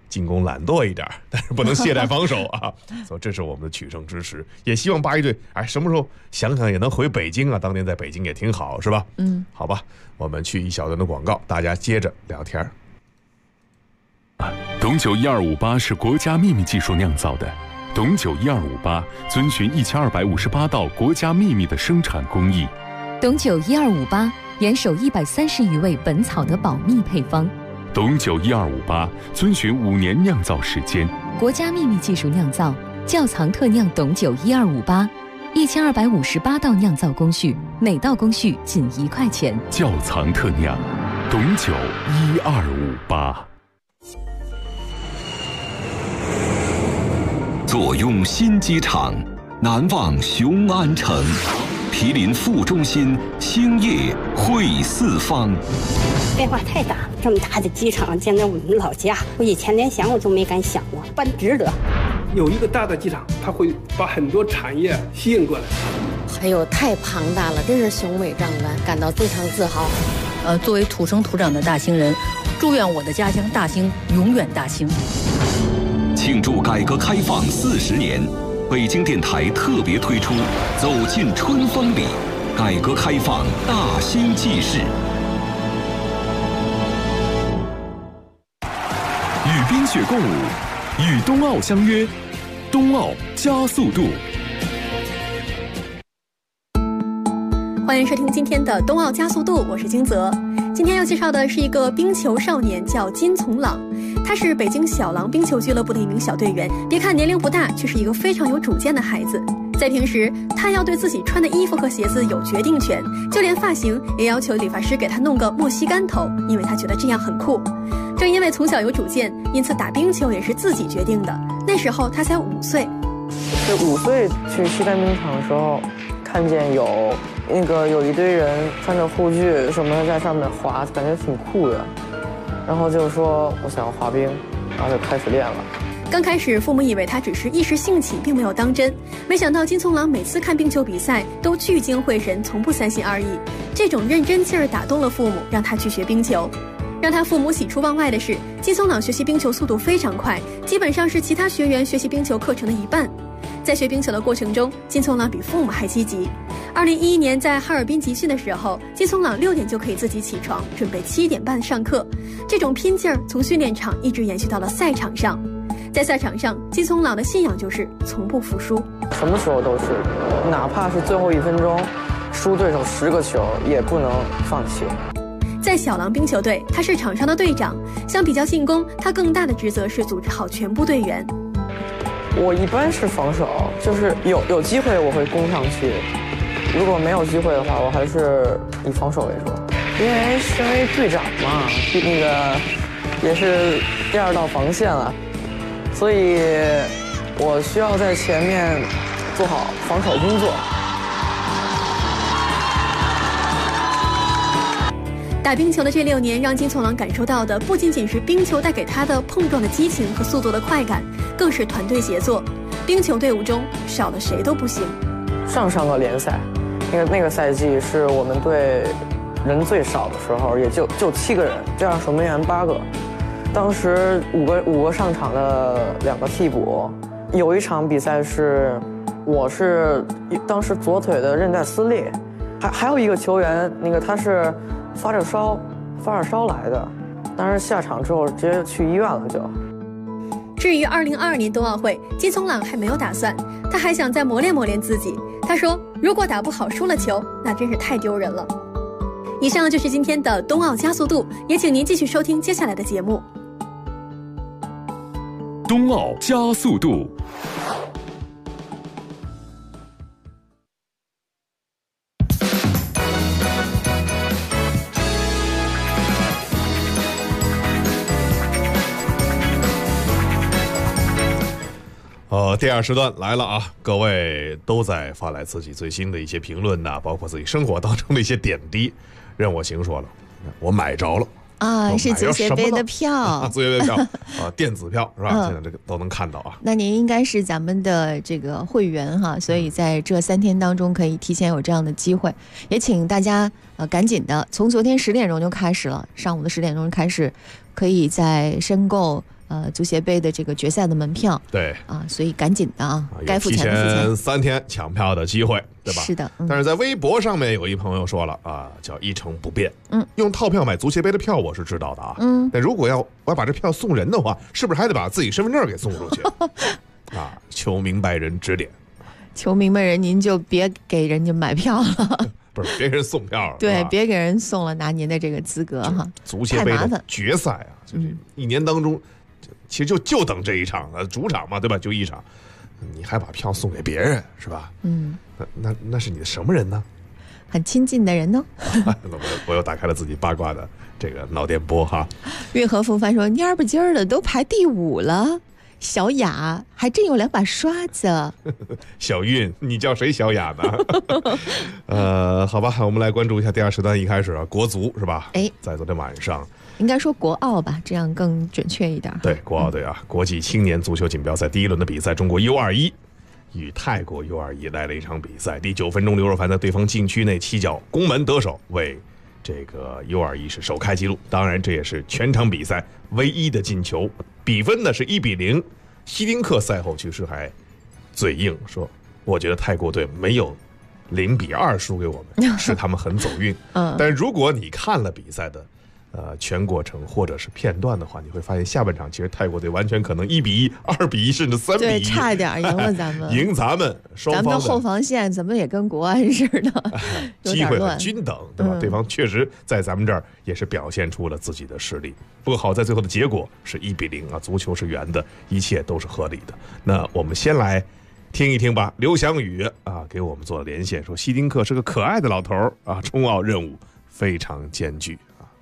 进攻懒惰一点，但是不能懈怠防守啊。所以这是我们的取胜支持，也希望八一队什么时候想想也能回北京啊，当年在北京也挺好，是吧？好吧，我们去一小段的广告，大家接着聊天。 董酒1258是国家秘密技术酿造的，董酒1258遵循1258道国家秘密的生产工艺。 董酒1258严守130余味本草的保密配方。 董酒1258遵循5年酿造时间， 国家秘密技术酿造，窖藏特酿董酒1258，1258道酿造工序，每道工序仅1块钱。 窖藏特酿，董酒1258。 坐拥新机场，难忘雄安城。毗邻副中心，兴业汇四方。 变化太大，这么大的机场建在我们老家，我以前连想我都没敢想过，办值得。 有一个大的机场，它会把很多产业吸引过来。 还有太庞大了，真是雄伟壮观，感到非常自豪。 作为土生土长的大兴人，祝愿我的家乡大兴永远大兴。 庆祝改革开放40年。北京电台特别推出《走进春风里》，改革开放大兴纪事。 与冰雪共舞，与冬奥相约，冬奥加速度。 欢迎收听今天的冬奥加速度，我是金泽。今天要介绍的是一个冰球少年，叫金从朗。他是北京小狼冰球俱乐部的一名小队员，别看年龄不大，却是一个非常有主见的孩子。在平时，他要对自己穿的衣服和鞋子有决定权，就连发型也要求理发师给他弄个莫西干头，因为他觉得这样很酷。正因为从小有主见，因此打冰球也是自己决定的。那时候他才5岁。 是5岁去西单冰场的时候，看见有一堆人穿着护具什么的在上面滑，感觉挺酷的。然后就说我想要滑冰，然后就开始练了。 刚开始父母以为他只是一时兴起，并没有当真，没想到金从朗每次看冰球比赛都聚精会神，从不三心二意。这种认真劲儿打动了父母，让他去学冰球。让他父母喜出望外的是，金从朗学习冰球速度非常快，基本上是其他学员学习冰球课程的1半。在学冰球的过程中，金从朗比父母还积极。2011年在哈尔滨集训的时候，金从朗6点就可以自己起床，准备7点半上课。这种拼劲儿从训练场一直延续到了赛场上。在赛场上，金从朗的信仰就是从不服输， 什么时候都是，哪怕是最后1分钟，输对手10个球也不能放弃。 在小狼冰球队，他是场上的队长，相比较进攻，他更大的职责是组织好全部队员。 我一般是防守，就是有机会我会攻上去，如果没有机会的话，我还是以防守为主。因为身为队长嘛，也是第2道防线了，所以我需要在前面做好防守工作。 打冰球的这6年，让金从朗感受到的不仅仅是冰球带给他的碰撞的激情和速度的快感，更是团队协作。冰球队伍中少了谁都不行。 上个联赛，那个赛季是我们队人最少的时候，也就7个人，这样守门员8个。当时五个上场的2个替补，有一场比赛是我是当时左腿的韧带撕裂，还有一个球员，他是发着烧来的，但是下场之后直接去医院了就。 至于2022年冬奥会，金从朗还没有打算，他还想再磨练磨练自己。他说，如果打不好输了球，那真是太丢人了。以上就是今天的冬奥加速度，也请您继续收听接下来的节目。 冬奥加速度。 第2时段来了啊！各位都在发来自己最新的一些评论呐，包括自己生活当中的一些点滴。任我行说了，我买着了啊，是足协杯的票， 足协杯票啊，电子票是吧？现在这个都能看到啊。 那您应该是咱们的这个会员哈，所以在这3天当中可以提前有这样的机会，也请大家赶紧的，从昨天10点钟就开始了，上午的10点钟开始，可以在申购足协杯的这个决赛的门票。 对啊，所以赶紧的啊，该付钱的付钱。提前3天抢票的机会，对吧？ 是的。 但是在微博上面有一朋友说了啊，叫一成不变。用套票买足协杯的票我是知道的啊。但如果我要把这票送人的话，是不是还得把自己身份证给送出去？啊，求明白人指点。 求明白人，您就别给人家买票了。 不是别人送票了， 对，别给人送了，拿您的这个资格哈。 足协杯的决赛啊，就是1年当中，其实就等这一场了，主场嘛，对吧？就一场，你还把票送给别人，是吧？那是你的什么人呢？ 很亲近的人呢。 我又打开了自己八卦的这个脑电波哈。 运河复发说：“蔫儿不唧儿的都排第5了。”小雅还真有2把刷子。 小韵，你叫谁小雅呢？好吧，我们来关注一下第2时段一开始国足是吧？在昨天晚上， 应该说国奥吧，这样更准确一点。 对，国奥队啊，国际青年足球锦标赛第1轮的比赛，中国 U21与泰国 U21来了一场比赛。第9分钟，刘若凡在对方禁区内起脚攻门得手，为这个 U21是首开纪录。当然，这也是全场比赛唯一的进球。比分呢是1-0。希丁克赛后其实还嘴硬说，我觉得泰国队没有0-2输给我们，是他们很走运。但是如果你看了比赛的全过程或者是片段的话，你会发现下半场其实泰国队完全可能1-1、2-1，甚至3-1， 对，差一点赢了咱们， 赢咱们。 咱们的后防线怎么也跟国安似的， 机会很均等，对吧？对方确实在咱们这儿也是表现出了自己的实力。不过好在最后的结果是1-0啊，足球是圆的，一切都是合理的。那我们先来听一听吧。刘翔宇啊给我们做了连线，说希丁克是个可爱的老头啊，冲奥任务非常艰巨。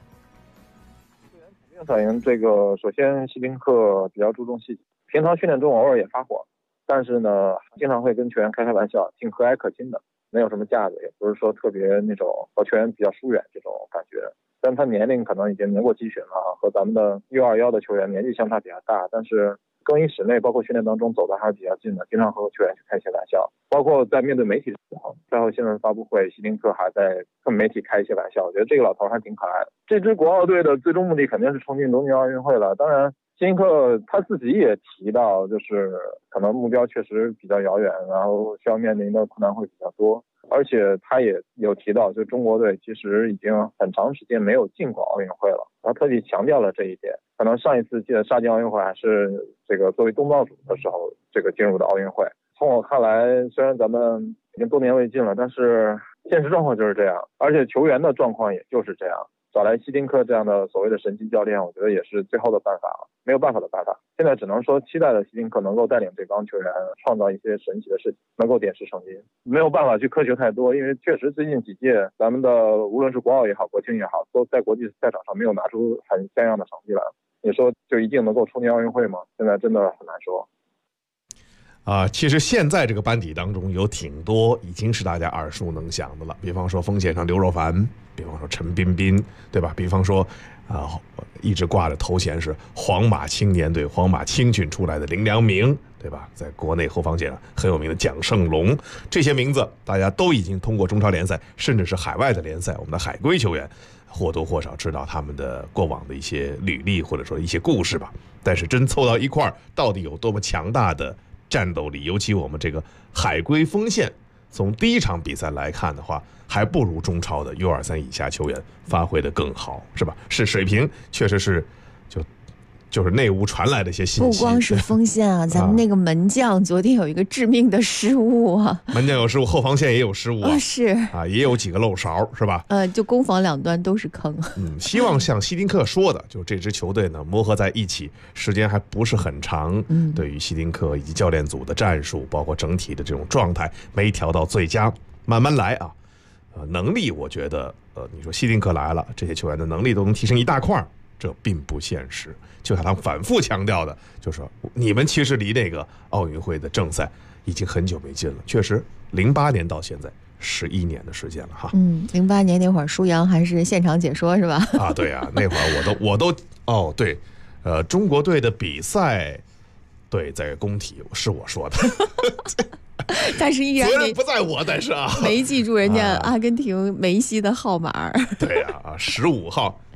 反映这个，首先希丁克比较注重细节，平常训练中偶尔也发火，但是呢，经常会跟球员开玩笑，挺和蔼可亲的，没有什么架子，也不是说特别那种和球员比较疏远这种感觉。但他年龄可能已经年过基旬了，和咱们的 U21的球员年纪相差比较大，但是更衣室内包括训练当中走的还是比较近的，经常和球员去开些玩笑，包括在面对媒体的时候，赛后新闻发布会，希丁克还在跟媒体开一些玩笑，我觉得这个老头还挺可爱的。这支国奥队的最终目的肯定是冲进东京奥运会了，当然希丁克他自己也提到，就是可能目标确实比较遥远，然后需要面临的困难会比较多，而且他也有提到，就中国队其实已经很长时间没有进过奥运会了，他特地强调了这一点。可能上一次记得沙京奥运会还是这个作为东道主的时候，这个进入的奥运会。从我看来，虽然咱们已经多年未进了，但是现实状况就是这样，而且球员的状况也就是这样。找来希丁克这样的所谓的神级教练，我觉得也是最后的办法了，没有办法的办法。现在只能说期待的希丁克能够带领这帮球员创造一些神奇的事情，能够点石成金。没有办法去苛求太多，因为确实最近几届咱们的无论是国奥也好，国青也好，都在国际赛场上没有拿出很像样的成绩来。你说就一定能够冲进奥运会吗？现在真的很难说。 其实现在这个班底当中有挺多已经是大家耳熟能详的了，比方说锋线上刘若凡，比方说陈彬彬，对吧？比方说一直挂着头衔是皇马青年队、皇马青训出来的林良铭，对吧？在国内后防线上很有名的蒋胜龙，这些名字大家都已经通过中超联赛，甚至是海外的联赛，我们的海归球员或多或少知道他们的过往的一些履历或者说一些故事吧。但是真凑到一块儿，到底有多么强大的战斗力，尤其我们这个海归锋线，从第一场比赛来看的话，还不如中超的 U23以下球员发挥的更好，是吧？是水平确实是就是内屋传来的一些信息。 不光是锋线啊，咱们那个门将昨天有一个致命的失误啊， 门将有失误，后防线也有失误啊， 是啊，也有几个漏勺，是吧？ 就攻防两端都是坑。 希望像希丁克说的，就这支球队呢磨合在一起，时间还不是很长。对于希丁克以及教练组的战术，包括整体的这种状态没调到最佳，慢慢来啊。能力我觉得你说希丁克来了，这些球员的能力都能提升一大块，这并不现实。就像他们反复强调的，就是说你们其实离那个奥运会的正赛已经很久没进了，确实08年到现在11年的时间了哈。 08年那会儿舒阳还是现场解说是吧？ 对啊，那会儿我都对，中国队的比赛，对，在工体是我说的。 但是依然责任不在我，但是没记住人家阿根廷梅西的号码。 对啊，15号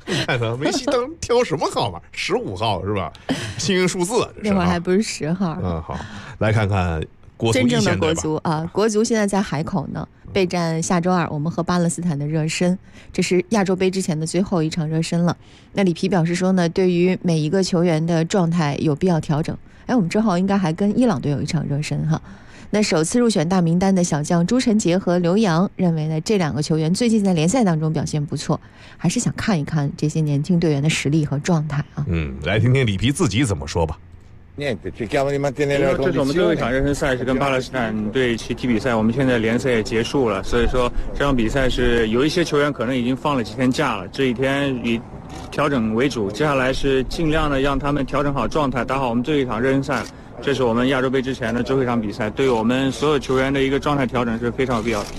看看梅西当挑什么号码？15号是吧？幸运数字， 那会儿还不是10号。 好，来看看国足真正的国足啊，国足现在在海口呢，备战下周2我们和巴勒斯坦的热身，这是亚洲杯之前的最后一场热身了。那里皮表示说呢，对于每一个球员的状态有必要调整。我们之后应该还跟伊朗队有一场热身哈。那首次入选大名单的小将朱晨杰和刘洋认为呢，这2个球员最近在联赛当中表现不错，还是想看一看这些年轻队员的实力和状态啊。 来听听里皮自己怎么说吧。 这是我们最后一场热身赛，是跟巴勒斯坦队去踢比赛。我们现在联赛也结束了，所以说这场比赛是有一些球员可能已经放了几天假了，这一天以调整为主，接下来是尽量的让他们调整好状态，打好我们最后一场热身赛。这是我们亚洲杯之前的最后一场比赛，对我们所有球员的一个状态调整是非常有必要的。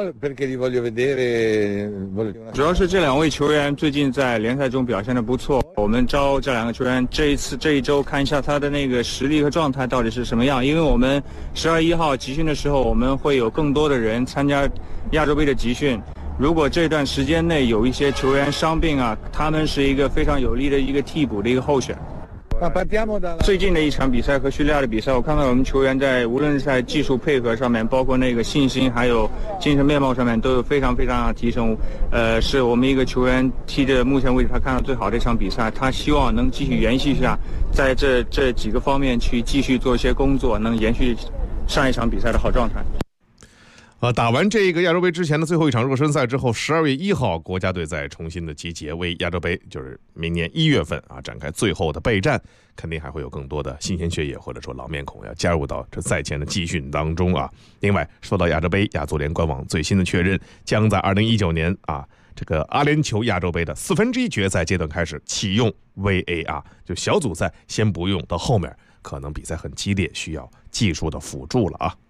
主要是这2位球员最近在联赛中表现得不错，我们招这2个球员这一周看一下他的那个实力和状态到底是什么样，因为我们12月1号集训的时候，我们会有更多的人参加亚洲杯的集训。如果这段时间内有一些球员伤病啊，他们是一个非常有力的一个替补的一个候选。最近的一场比赛和叙利亚的比赛，我看到我们球员在无论是在技术配合上面，包括那个信心还有精神面貌上面都有非常非常的提升。是我们一个球员踢的目前为止他看到最好的一场比赛，他希望能继续延续一下，在这几个方面去继续做一些工作，能延续上一场比赛的好状态。 打完这个亚洲杯之前的最后一场热身赛之后，12月1号国家队再重新的集结，为亚洲杯就是明年1月份展开最后的备战，肯定还会有更多的新鲜血液或者说老面孔要加入到这赛前的集训当中啊。另外，说到亚洲杯，亚足联官网最新的确认，将在2019年这个阿联酋亚洲杯的1/4决赛阶段开始启用 VAR， 就小组赛先不用，到后面可能比赛很激烈，需要技术的辅助了啊。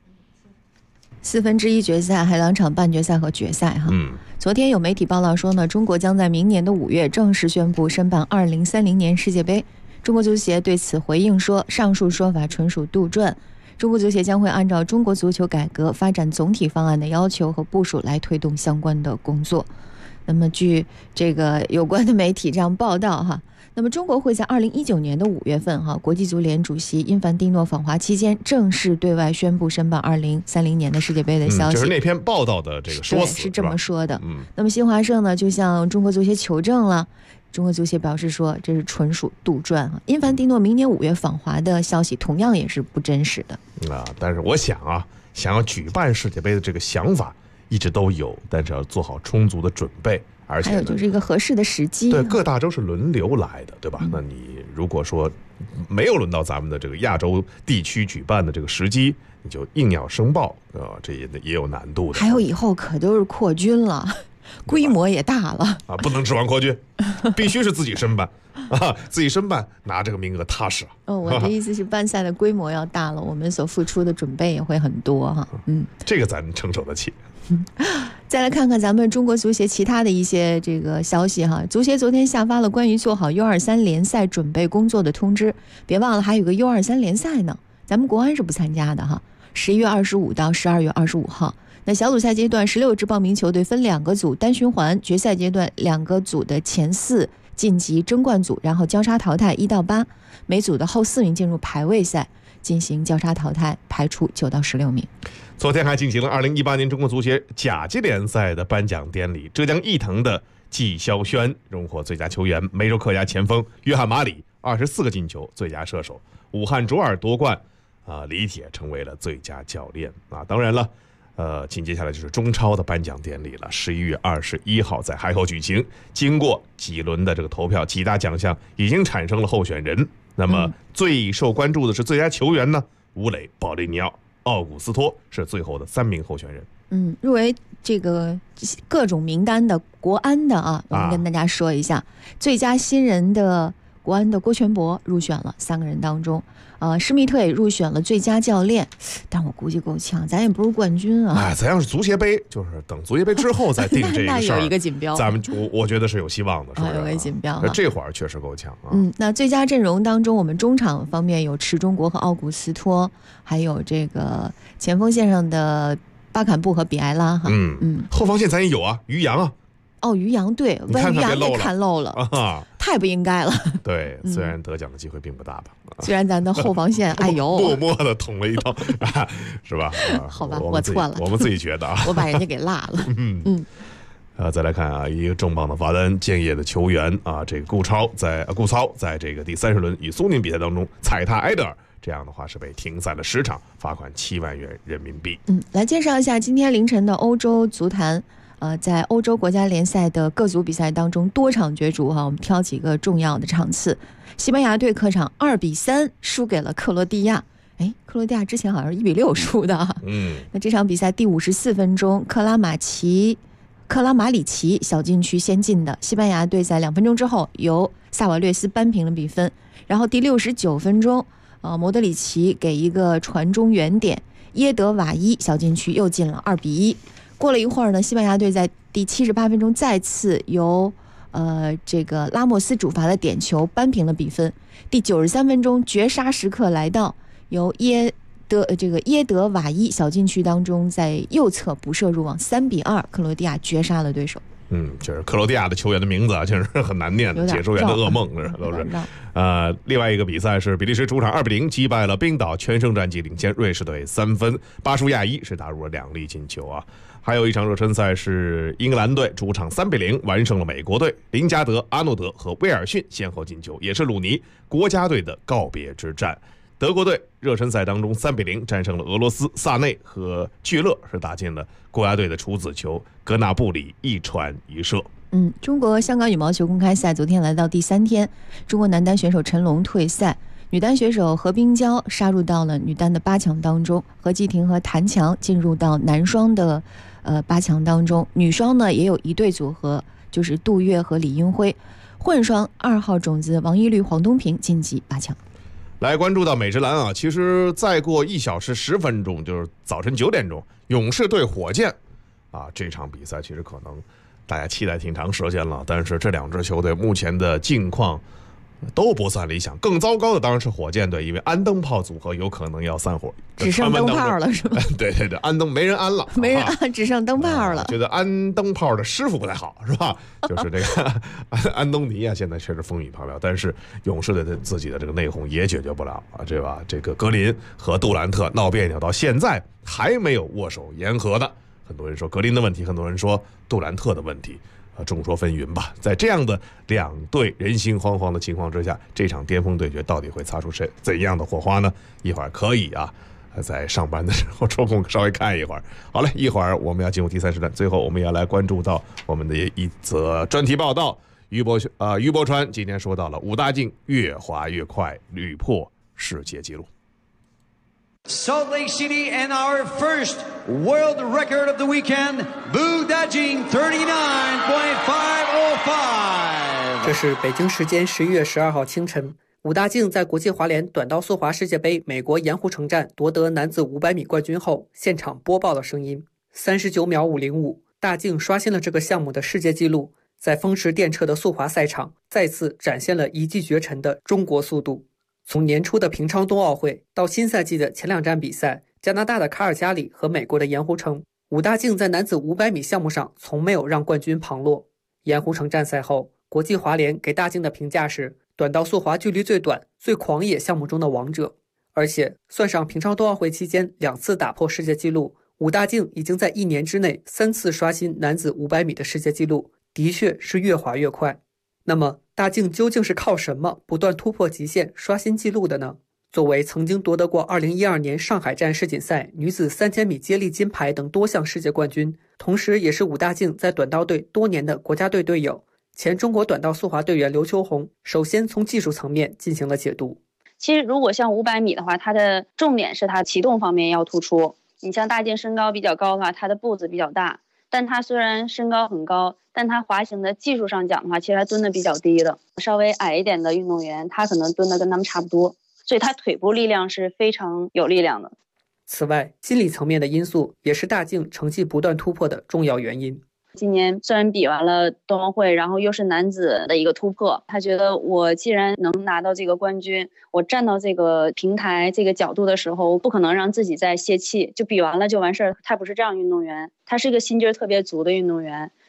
1/4决赛还2场半决赛和决赛哈。昨天有媒体报道说呢，中国将在明年的5月正式宣布申办2030年世界杯。中国足协对此回应说，上述说法纯属杜撰。中国足协将会按照中国足球改革发展总体方案的要求和部署来推动相关的工作。那么据这个有关的媒体这样报道哈。那么中国会在2019年的5月份国际足联主席因凡蒂诺访华期间正式对外宣布申办2030年的世界杯的消息。 就是那篇报道的这个说辞是这么说的。那么新华社呢就向中国足协求证了，中国足协表示说这是纯属杜撰因凡蒂诺明年5月访华的消息同样也是不真实的但是我想想要举办世界杯的这个想法一直都有，但是要做好充足的准备，而且还有就是一个合适的时机。 对，各大洲是轮流来的，对吧？那你如果说没有轮到咱们的这个亚洲地区举办的这个时机，你就硬要申报，这也有难度的。 还有以后可都是扩军了，规模也大了不能指望扩军，必须是自己申办自己申办拿这个名额踏实。 我的意思是办赛的规模要大了，我们所付出的准备也会很多这个咱承受得起。 再来看看咱们中国足协其他的一些这个消息足协昨天下发了关于做好 U23 联赛准备工作的通知，别忘了还有个 U23 联赛呢，咱们国安是不参加的11月25到12月25号。那小组赛阶段16支报名球队分2个组单循环，决赛阶段2个组的前4晋级争冠组，然后交叉淘汰1到8，每组的后4名进入排位赛进行交叉淘汰，排出9到16名。 昨天还进行了2018年中国足协甲级联赛的颁奖典礼，浙江毅腾的季霄轩荣获最佳球员，梅州克牙前锋约翰马里24个进球最佳射手，武汉卓尔夺冠李铁成为了最佳教练当然了紧接下来就是中超的颁奖典礼了，11月21号在海口举行，经过几轮的这个投票，几大奖项已经产生了候选人。那么最受关注的是最佳球员呢，吴磊、保利尼奥、奥古斯托是最后的3名候选人。 入围这个各种名单的国安的我们跟大家说一下，最佳新人的国安的郭全博入选了3个人当中，施密特也入选了最佳教练，但我估计够呛，咱也不是冠军咱要是足协杯，就是等足协杯之后再定这个事儿， 那有一个锦标， 咱们我觉得是有希望的，是不是？ 有个锦标这会儿确实够呛那最佳阵容当中，我们中场方面有池忠国和奥古斯托，还有这个前锋线上的巴坎布和比埃拉后防线咱也有于洋哦，于洋对，问于洋给看漏了啊， 太不应该了。 对，虽然得奖的机会并不大吧， 虽然咱的后防线，哎呦， 默默的捅了一刀，是吧？ 好吧，我错了， 我们自己觉得啊， 我把人家给落了。 再来看啊，一个重磅的罚单，建业的球员啊，这个顾超在这个第30轮与苏宁比赛当中踩踏埃德尔，这样的话是被停赛了10场，罚款7万元人民币。 来介绍一下今天凌晨的欧洲足坛。在欧洲国家联赛的各组比赛当中，多场角逐哈，我们挑几个重要的场次。西班牙队客场2-3输给了克罗地亚。克罗地亚之前好像是1-6输的。那这场比赛第54分钟，克拉马里奇小禁区先进的，西班牙队在2分钟之后由萨瓦略斯扳平了比分。然后第69分钟，莫德里奇给一个传中远点，耶德瓦伊小禁区又进了2-1。过了一会儿呢，西班牙队在第78分钟再次由这个拉莫斯主罚的点球扳平了比分。第93分钟绝杀时刻来到，由耶德瓦伊小禁区当中在右侧补射入网，3-2，克罗地亚绝杀了对手。 就是克罗地亚的球员的名字啊，确实很难念，解说员的噩梦都是。另外一个比赛是比利时主场2-0击败了冰岛，全胜战绩领先瑞士队3分，巴舒亚伊是打入了2粒进球啊。还有一场热身赛是英格兰队主场3-0完胜了美国队，林加德、阿诺德和威尔逊先后进球，也是鲁尼国家队的告别之战。德国队热身赛当中3-0战胜了俄罗斯，萨内和聚勒是打进了国家队的处子球，格纳布里一传一射。 中国香港羽毛球公开赛昨天来到第3天，中国男单选手陈龙退赛，女单选手何冰娇杀入到了女单的8强当中，何继婷和谭强进入到男双的8强当中，女双呢也有一对组合，就是杜月和李英辉，混双2号种子王懿律、黄东萍晋级8强。 来关注到美职篮啊，其实再过1小时10分钟，就是早晨9点钟，勇士对火箭啊，这场比赛其实可能大家期待挺长时间了，但是这2支球队目前的境况都不算理想。更糟糕的当然是火箭队，因为安灯泡组合有可能要散伙， 只剩灯泡了是吧？ 对，安灯没人安了， 没人安，只剩灯泡了。 觉得安灯泡的师傅不太好是吧？就是这个安东尼啊，现在确实风雨飘摇，但是勇士的自己的这个内讧也解决不了啊，对吧？这个格林和杜兰特闹别扭，到现在还没有握手言和的。很多人说格林的问题，很多人说杜兰特的问题。众说纷纭吧。在这样的2队人心惶惶的情况之下，这场巅峰对决到底会擦出怎样的火花呢？一会儿可以啊，在上班的时候抽空稍微看一会儿。好嘞，一会儿我们要进入第3时段，最后我们要来关注到我们的一则专题报道。于伯川今天说到了武大靖越滑越快，屡破世界纪录。 Salt Lake City and our first world record of the weekend, Wu Dajing 39.505. 这是北京时间11月12号清晨，武大靖在国际滑联短道速滑世界杯美国盐湖城站夺得男子500米冠军后，现场播报的声音。39秒505，大靖刷新了这个项目的世界纪录，在风驰电掣的速滑赛场再次展现了一骑绝尘的中国速度。从年初的平昌冬奥会到新赛季的前2站比赛，加拿大的卡尔加里和美国的盐湖城，武大靖在男子500米项目上从没有让冠军旁落。盐湖城站赛后，国际滑联给大靖的评价是短道速滑距离最短、最狂野项目中的王者。而且算上平昌冬奥会期间2次打破世界纪录，武大靖已经在1年之内3次刷新男子500米的世界纪录，的确是越滑越快。那么大靖究竟是靠什么不断突破极限刷新纪录的呢？作为曾经夺得过2012年上海站世锦赛女子3000米接力金牌等多项世界冠军，同时也是武大靖在短道队多年的国家队队友，前中国短道速滑队员刘秋红首先从技术层面进行了解读。 其实如果像500米的话，它的重点是它启动方面要突出。你像大靖身高比较高的话，它的步子比较大，但它虽然身高很高，但它滑行的技术上讲的话，其实它蹲的比较低的。稍微矮一点的运动员，他可能蹲的跟他们差不多，所以他腿部力量是非常有力量的。 此外，心理层面的因素也是大靖成绩不断突破的重要原因。 今年虽然比完了冬奥会，然后又是男子的一个突破，他觉得我既然能拿到这个冠军，我站到这个平台这个角度的时候，不可能让自己再泄气，就比完了就完事儿。他不是这样运动员，他是一个心劲儿特别足的运动员，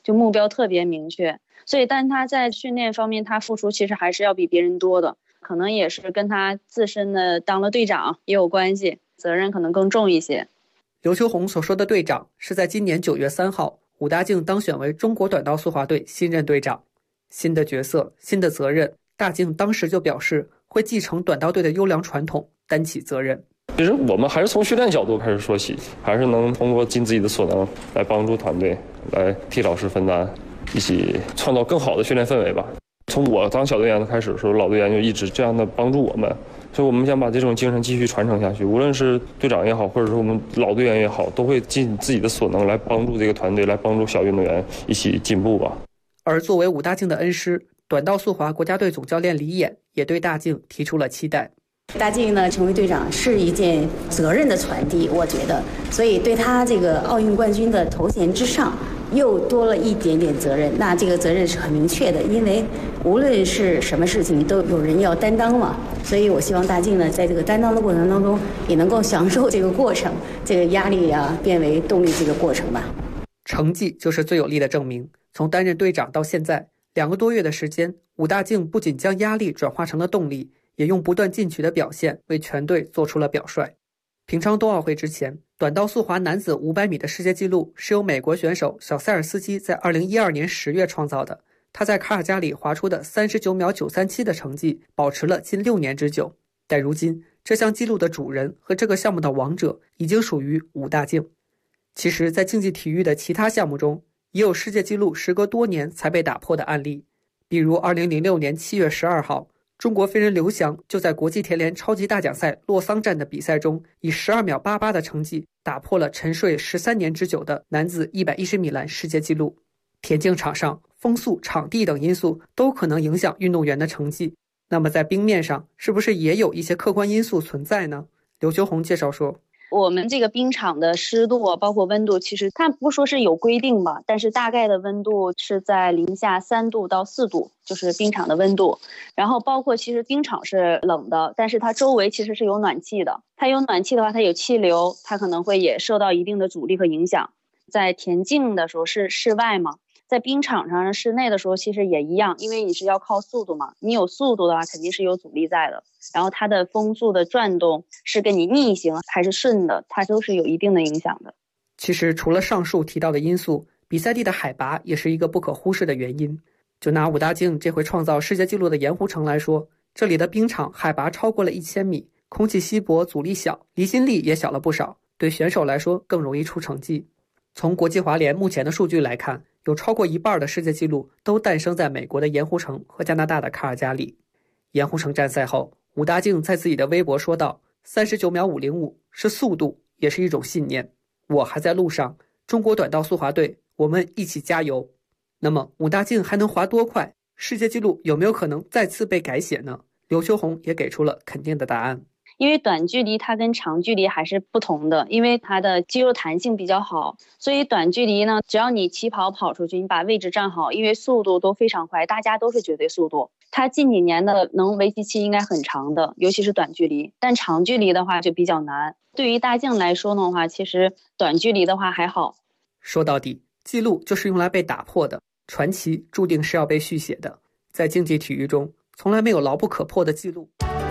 就目标特别明确。所以但他在训练方面他付出其实还是要比别人多的，可能也是跟他自身的当了队长也有关系，责任可能更重一些。 刘秋红所说的队长是在今年9月3号武大靖当选为中国短道速滑队新任队长。新的角色，新的责任，大靖当时就表示会继承短道队的优良传统，担起责任。 其实我们还是从训练角度开始说起，还是能通过尽自己的所能来帮助团队，来替老师分担，一起创造更好的训练氛围吧。从我当小队员开始的时候，老队员就一直这样的帮助我们，所以我们想把这种精神继续传承下去。无论是队长也好，或者是我们老队员也好，都会尽自己的所能来帮助这个团队，来帮助小运动员一起进步吧。 而作为武大靖的恩师，短道速滑国家队总教练李演也对大靖提出了期待。 大靖呢成为队长是一件责任的传递，我觉得，所以对他这个奥运冠军的头衔之上又多了一点点责任。那这个责任是很明确的，因为无论是什么事情都有人要担当嘛，所以我希望大靖呢在这个担当的过程当中也能够享受这个过程，这个压力啊变为动力这个过程吧。 成绩就是最有力的证明。从担任队长到现在2个多月的时间，武大靖不仅将压力转化成了动力，也用不断进取的表现为全队做出了表率。平昌冬奥会之前，短道速滑男子500米的世界纪录是由美国选手小塞尔斯基在2012年10月创造的。他在卡尔加里滑出的39秒937的成绩保持了近6年之久。但如今，这项纪录的主人和这个项目的王者已经属于武大靖。其实，在竞技体育的其他项目中，也有世界纪录时隔多年才被打破的案例。比如2006年7月12号，中国飞人刘翔就在国际田联超级大奖赛洛桑站的比赛中，以12秒88的成绩打破了沉睡13年之久的男子110米栏世界纪录。田径场上，风速、场地等因素都可能影响运动员的成绩。那么在冰面上，是不是也有一些客观因素存在呢？刘秋红介绍说， 我们这个冰场的湿度包括温度，其实它不说是有规定吧，但是大概的温度是在零下3度到4度，就是冰场的温度。然后包括其实冰场是冷的，但是它周围其实是有暖气的，它有暖气的话，它有气流，它可能会也受到一定的阻力和影响。在田径的时候是室外嘛，在冰场上室内的时候其实也一样，因为你是要靠速度嘛，你有速度的话肯定是有阻力在的，然后它的风速的转动是跟你逆行还是顺的，它都是有一定的影响的。 其实除了上述提到的因素，比赛地的海拔也是一个不可忽视的原因。就拿武大靖这回创造世界纪录的盐湖城来说，这里的冰场海拔超过了1000米，空气稀薄，阻力小，离心力也小了不少，对选手来说更容易出成绩。从国际滑联目前的数据来看，有超过一半的世界纪录都诞生在美国的盐湖城和加拿大的卡尔加里。盐湖城站赛后，武大靖在自己的微博说道：“39秒505是速度，也是一种信念。我还在路上，中国短道速滑队，我们一起加油。”那么武大靖还能滑多快？世界纪录有没有可能再次被改写呢？刘秋红也给出了肯定的答案。 因为短距离它跟长距离还是不同的，因为它的肌肉弹性比较好，所以短距离呢，只要你起跑跑出去，你把位置站好，因为速度都非常快，大家都是绝对速度。它近几年的能为期期应该很长的，尤其是短距离，但长距离的话就比较难。对于大靖来说的话，其实短距离的话还好。 说到底，记录就是用来被打破的，传奇注定是要被续写的。在竞技体育中，从来没有牢不可破的记录。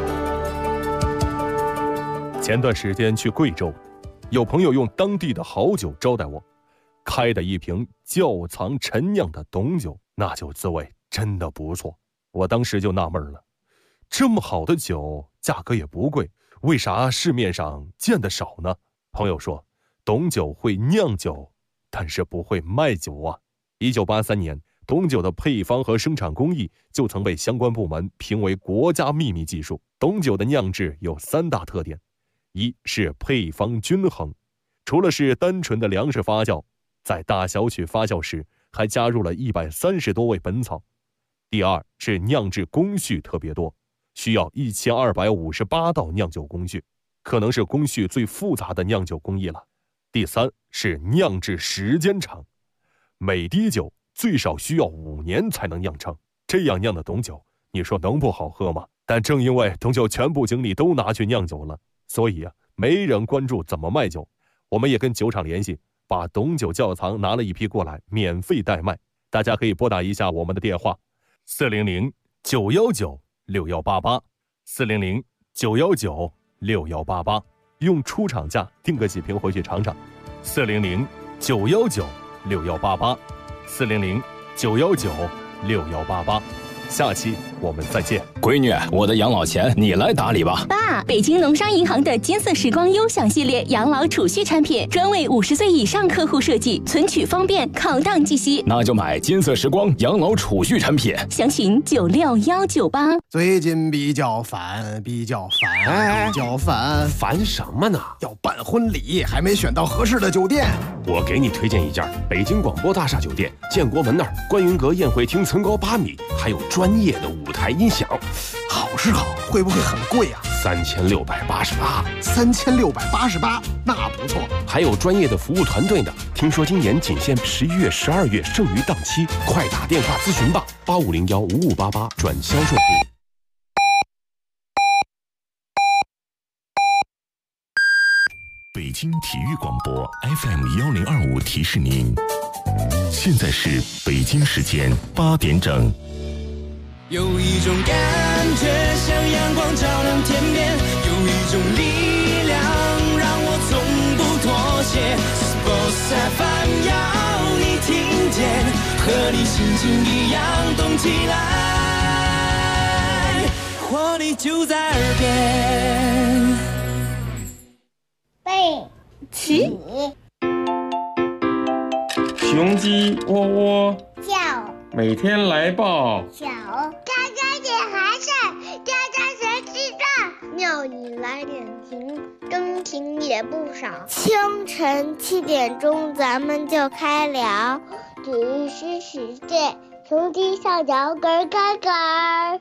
前段时间去贵州，有朋友用当地的好酒招待我，开的一瓶窖藏陈酿的董酒，那酒滋味真的不错。我当时就纳闷了，这么好的酒，价格也不贵，为啥市面上见得少呢？朋友说，董酒会酿酒，但是不会卖酒啊。1983年，董酒的配方和生产工艺就曾被相关部门评为国家秘密技术。董酒的酿制有3大特点。一是配方均衡，除了是单纯的粮食发酵，在大小曲发酵时还加入了130多味本草。第二是酿制工序特别多，需要1258道酿酒工序，可能是工序最复杂的酿酒工艺了。第三是酿制时间长，每滴酒最少需要5年才能酿成，这样酿的董酒，你说能不好喝吗？但正因为董酒全部精力都拿去酿酒了，所以没人关注怎么卖酒。我们也跟酒厂联系， 把董九窖藏拿了一批过来，免费代卖。大家可以拨打一下我们的电话，400-919-6188，400-919-6188，用出厂价订个几瓶回去尝尝。400-919-6188，400-919-6188。下期我们再见。 闺女，我的养老钱你来打理吧。 爸，北京农商银行的金色时光优享系列养老储蓄产品，专为50岁以上客户设计，存取方便，考档计息。 那就买金色时光养老储蓄产品， 详询96198。 最近比较烦， 烦什么呢？ 要办婚礼，还没选到合适的酒店。 我给你推荐一家北京广播大厦酒店，建国门那儿观云阁宴会厅层高8米，还有专业的舞台音响。 好是好，会不会很贵啊 ？3688， 那不错。 还有专业的服务团队呢。听说今年仅限11月、12月剩余档期，快打电话咨询吧，85015588转销售部。 北京体育广播 FM1025提示您，现在是北京时间8点整。 有一种感觉像阳光照亮天边，有一种力量让我从不妥协。Sports FM 要你听见，和你心情一样动起来，活力就在耳边。 背起，雄鸡窝窝叫， 每天来报小，家家点寒碜，家家学记账，庙里来点情，真情也不少。清晨7点钟咱们就开聊，只是世界，雄鸡上脚咯咯咯。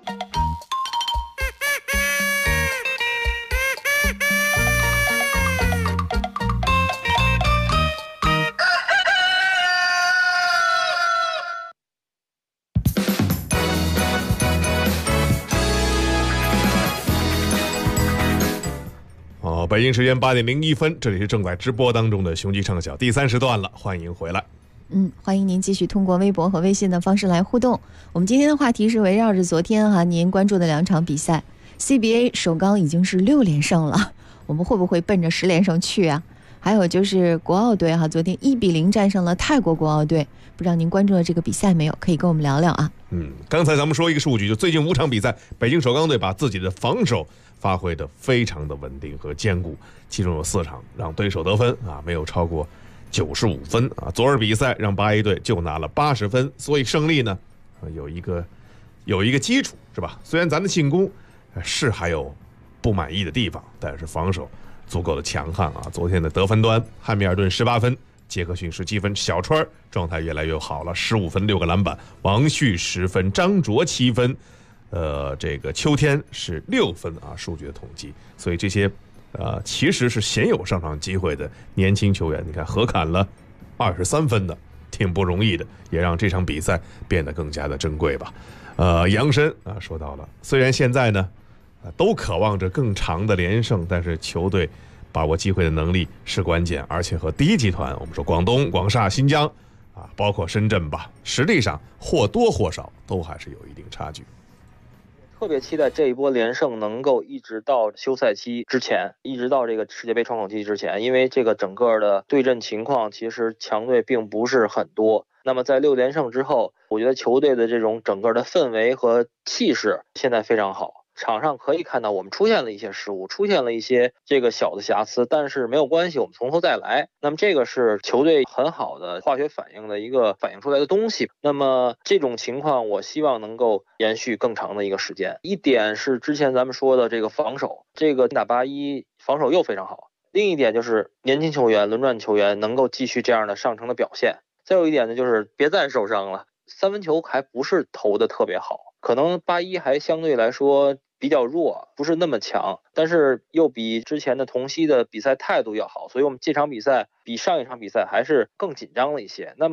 北京时间8点01分，这里是正在直播当中的雄鸡唱晓第3时段了，欢迎回来。 欢迎您继续通过微博和微信的方式来互动。我们今天的话题是围绕着昨天您关注的2场比赛 ，CBA 首钢已经是6连胜了，我们会不会奔着10连胜去啊？还有就是国奥队昨天1比0战胜了泰国国奥队，不知道您关注了这个比赛没有？可以跟我们聊聊啊。 刚才咱们说一个数据，就最近5场比赛，北京首钢队把自己的防守发挥得非常的稳定和坚固，其中有4场让对手得分没有超过95分昨儿比赛让8A队就拿了80分，所以胜利呢有一个基础是吧？虽然咱的进攻是还有不满意的地方，但是防守足够的强悍昨天的得分端，汉密尔顿18分，杰克逊17分，小川状态越来越好了，15分6个篮板，王旭10分，张卓7分，这个秋天是6分数据的统计，所以这些其实是鲜有上场机会的年轻球员，你看合砍了23分的，挺不容易的，也让这场比赛变得更加的珍贵吧。杨申说到了，虽然现在呢都渴望着更长的连胜，但是球队把握机会的能力是关键，而且和第一集团我们说广东、广厦、新疆包括深圳吧，实力上或多或少都还是有一定差距。 特别期待这一波连胜能够一直到休赛期之前，一直到这个世界杯窗口期之前，因为这个整个的对阵情况其实强队并不是很多。那么在6连胜之后，我觉得球队的这种整个的氛围和气势现在非常好。场上可以看到我们出现了一些失误，出现了一些这个小的瑕疵，但是没有关系，我们从头再来。那么这个是球队很好的化学反应的一个反映出来的东西。那么这种情况我希望能够延续更长的一个时间。一点是之前咱们说的这个防守，这个打8-1防守又非常好。另一点就是年轻球员、轮转球员能够继续这样的上乘的表现。再有一点呢，就是别再受伤了，三分球还不是投的特别好，可能8-1还相对来说比较弱，不是那么强，但是又比之前的同期的比赛态度要好，所以我们这场比赛比上一场比赛还是更紧张了一些。那么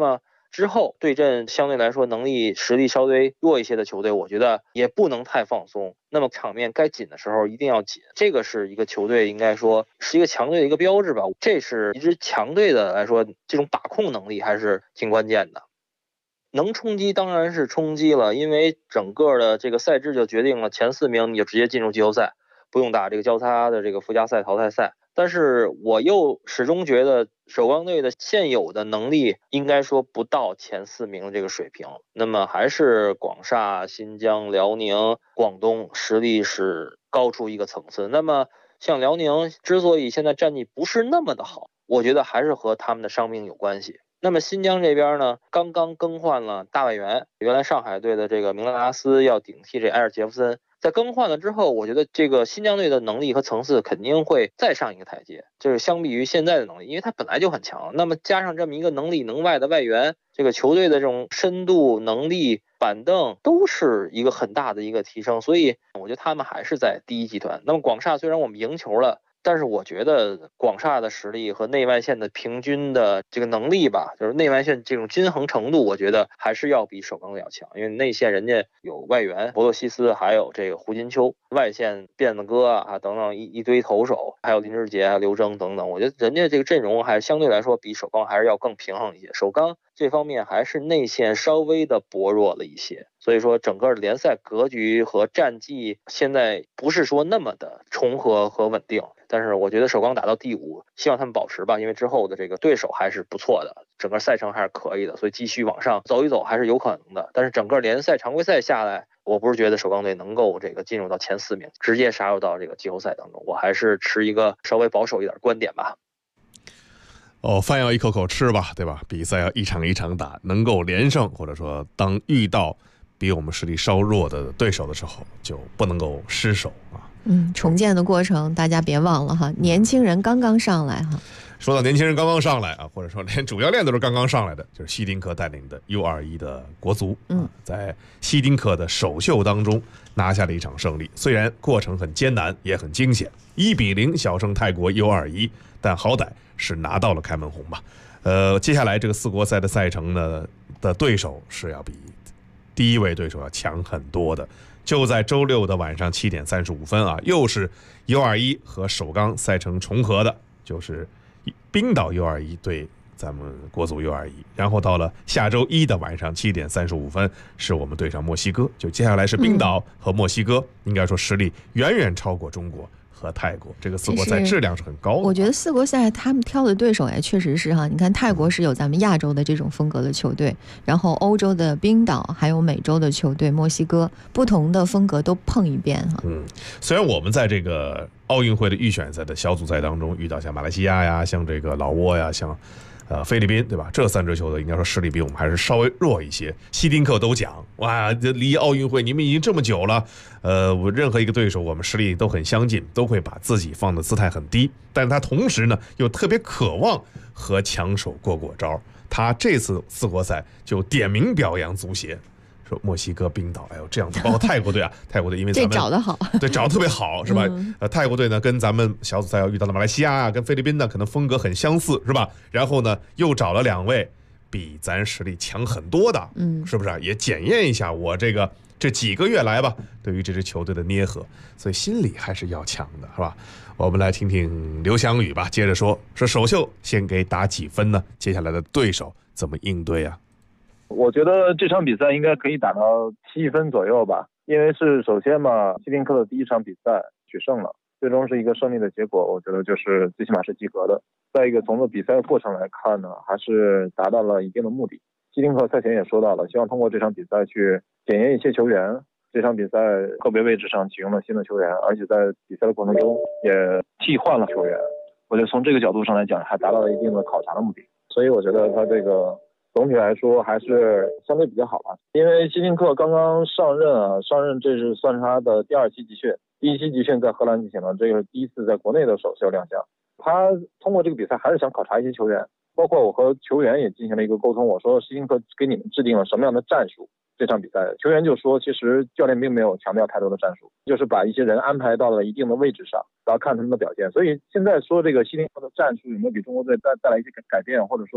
之后对阵相对来说能力实力稍微弱一些的球队，我觉得也不能太放松。那么场面该紧的时候一定要紧，这个是一个球队应该说是一个强队的一个标志吧。这是一支强队的来说，这种把控能力还是挺关键的。能冲击当然是冲击了，因为整个的这个赛制就决定了前4名你就直接进入季后赛，不用打这个交叉的这个附加赛淘汰赛。但是我又始终觉得首钢队的现有的能力应该说不到前4名这个水平，那么还是广厦、新疆、辽宁、广东实力是高出一个层次。那么像辽宁之所以现在战绩不是那么的好，我觉得还是和他们的伤病有关系。那么新疆这边呢，刚刚更换了大外援，原来上海队的这个明勒拉斯要顶替这埃尔杰夫森，在更换了之后，我觉得这个新疆队的能力和层次肯定会再上一个台阶，就是相比于现在的能力，因为他本来就很强，那么加上这么一个能里能外的外援，这个球队的这种深度、能力、板凳都是一个很大的一个提升，所以我觉得他们还是在第一集团。那么广厦虽然我们赢球了，但是我觉得广厦的实力和内外线的平均的这个能力吧，就是内外线这种均衡程度，我觉得还是要比首钢队要强。因为内线人家有外援博洛西斯，还有这个胡金秋，外线辫子哥啊等等一堆投手，还有林志杰、刘铮等等，我觉得人家这个阵容还相对来说比首钢还是要更平衡一些。首钢这方面还是内线稍微的薄弱了一些，所以说整个联赛格局和战绩现在不是说那么的重合和稳定。但是我觉得首钢打到第5，希望他们保持吧，因为之后的这个对手还是不错的，整个赛程还是可以的，所以继续往上走一走还是有可能的。但是整个联赛常规赛下来，我不是觉得首钢队能够这个进入到前4名，直接杀入到这个季后赛当中，我还是持一个稍微保守一点观点吧。 饭要一口口吃吧，对吧？比赛要一场一场打，能够连胜，或者说当遇到比我们实力稍弱的对手的时候，就不能够失手啊。 重建的过程大家别忘了哈，年轻人刚刚上来哈。 说到年轻人刚刚上来啊，或者说连主教练都是刚刚上来的，就是希丁克带领的 U21 的国足，在希丁克的首秀当中拿下了一场胜利。虽然过程很艰难，也很惊险，1-0小胜泰国 U21，但好歹是拿到了开门红吧。接下来这个4国赛的赛程呢的对手是要比第一位对手要强很多的。就在周6的晚上7点35分啊，又是 U21 和首钢赛程重合的，就是冰岛 U21 对咱们国足 U21， 然后到了下周1的晚上7点35分，是我们对上墨西哥。就接下来是冰岛和墨西哥，应该说实力远远超过中国和泰国，这个4国赛质量是很高的。 我觉得4国赛他们挑的对手也确实是哈，你看泰国是有咱们亚洲的这种风格的球队，然后欧洲的冰岛，还有美洲的球队墨西哥，不同的风格都碰一遍哈。 虽然我们在这个奥运会的预选赛的小组赛当中遇到像马来西亚呀，像这个老挝呀，像菲律宾，对吧？这3支球队应该说实力比我们还是稍微弱一些。希丁克都讲，哇，离奥运会你们已经这么久了，任何一个对手我们实力都很相近，都会把自己放的姿态很低，但他同时呢又特别渴望和强手过招。他这次4国赛就点名表扬足协，说墨西哥、冰岛，哎呦这样子，包括泰国队啊，泰国队因为咱们这找得好， 对，找得特别好，是吧？泰国队呢跟咱们小组赛要遇到的马来西亚啊，跟菲律宾呢可能风格很相似，是吧？然后呢又找了2位比咱实力强很多的，是不是啊？也检验一下我这几个月来吧，对于这支球队的捏合，所以心理还是要强的，是吧？我们来听听刘翔宇吧，接着说首秀先给打几分呢？接下来的对手怎么应对啊？ 我觉得这场比赛应该可以打到7分左右吧，因为是首先嘛，希丁克的第一场比赛取胜了，最终是一个胜利的结果，我觉得就是最起码是及格的。再一个，从比赛的过程来看呢，还是达到了一定的目的。希丁克赛前也说到了，希望通过这场比赛去检验一些球员。这场比赛个别位置上启用了新的球员，而且在比赛的过程中也替换了球员。我觉得从这个角度上来讲，还达到了一定的考察的目的。所以我觉得他这个总体来说还是相对比较好吧。因为希丁克刚刚上任这是算是他的第2期集训，第1期集训在荷兰进行了，这个是第一次在国内的首秀亮相。他通过这个比赛还是想考察一些球员，包括我和球员也进行了一个沟通，我说希丁克给你们制定了什么样的战术。这场比赛球员就说，其实教练并没有强调太多的战术，就是把一些人安排到了一定的位置上，然后看他们的表现。所以现在说这个希丁克的战术有没有给中国队带来一些改变，或者说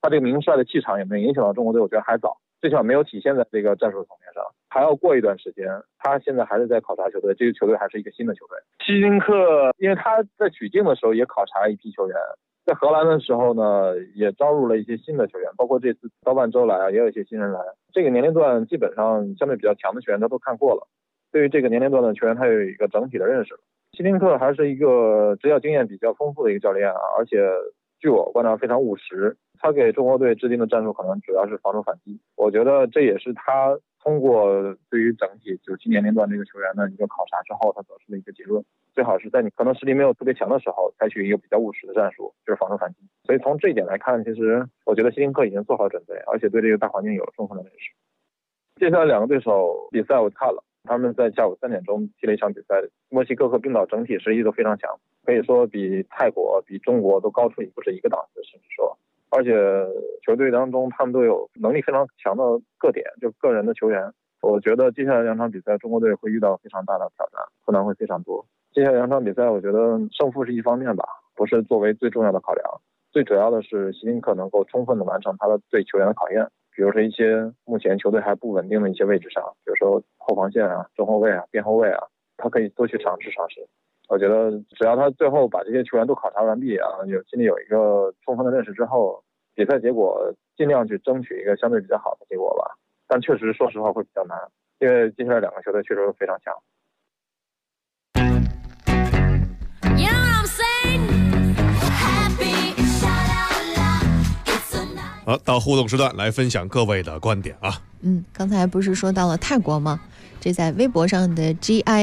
他这个名帅的气场有没有影响到中国队，我觉得还早，最起码没有体现在这个战术层面上，还要过一段时间。他现在还是在考察球队，这个球队还是一个新的球队。希丁克因为他在取经的时候也考察一批球员，在荷兰的时候呢也招入了一些新的球员，包括这次刀半周来啊，也有一些新人来。这个年龄段基本上相对比较强的球员他都看过了，对于这个年龄段的球员他有一个整体的认识了。希丁克还是一个执教经验比较丰富的一个教练啊，而且据我观察非常务实。他给中国队制定的战术可能主要是防守反击，我觉得这也是他通过对于整体97年龄段这个球员的一个考察之后他得出的一个结论，最好是在你可能实力没有特别强的时候采取一个比较务实的战术，就是防守反击。所以从这一点来看，其实我觉得希丁克已经做好准备，而且对这个大环境有了充分的认识。接下来两个对手比赛我看了，他们在下午3点钟踢了一场比赛，墨西哥和冰岛整体实力都非常强，可以说比泰国比中国都高出不是一个档次，甚至说而且球队当中他们都有能力非常强的个点，就个人的球员。我觉得接下来两场比赛中国队会遇到非常大的挑战，困难会非常多。接下来两场比赛我觉得胜负是一方面吧，不是作为最重要的考量，最主要的是希丁克能够充分的完成他的对球员的考验，比如说一些目前球队还不稳定的一些位置上，比如说后防线啊、中后卫啊、边后卫啊，他可以多去尝试。我觉得只要他最后把这些球员都考察完毕啊，心里有一个充分的认识之后，比赛结果尽量去争取一个相对比较好的结果吧。但确实说实话会比较难，因为接下来两个球队确实非常强。 好，到互动时段来分享各位的观点啊。 刚才不是说到了泰国吗？这在微博上的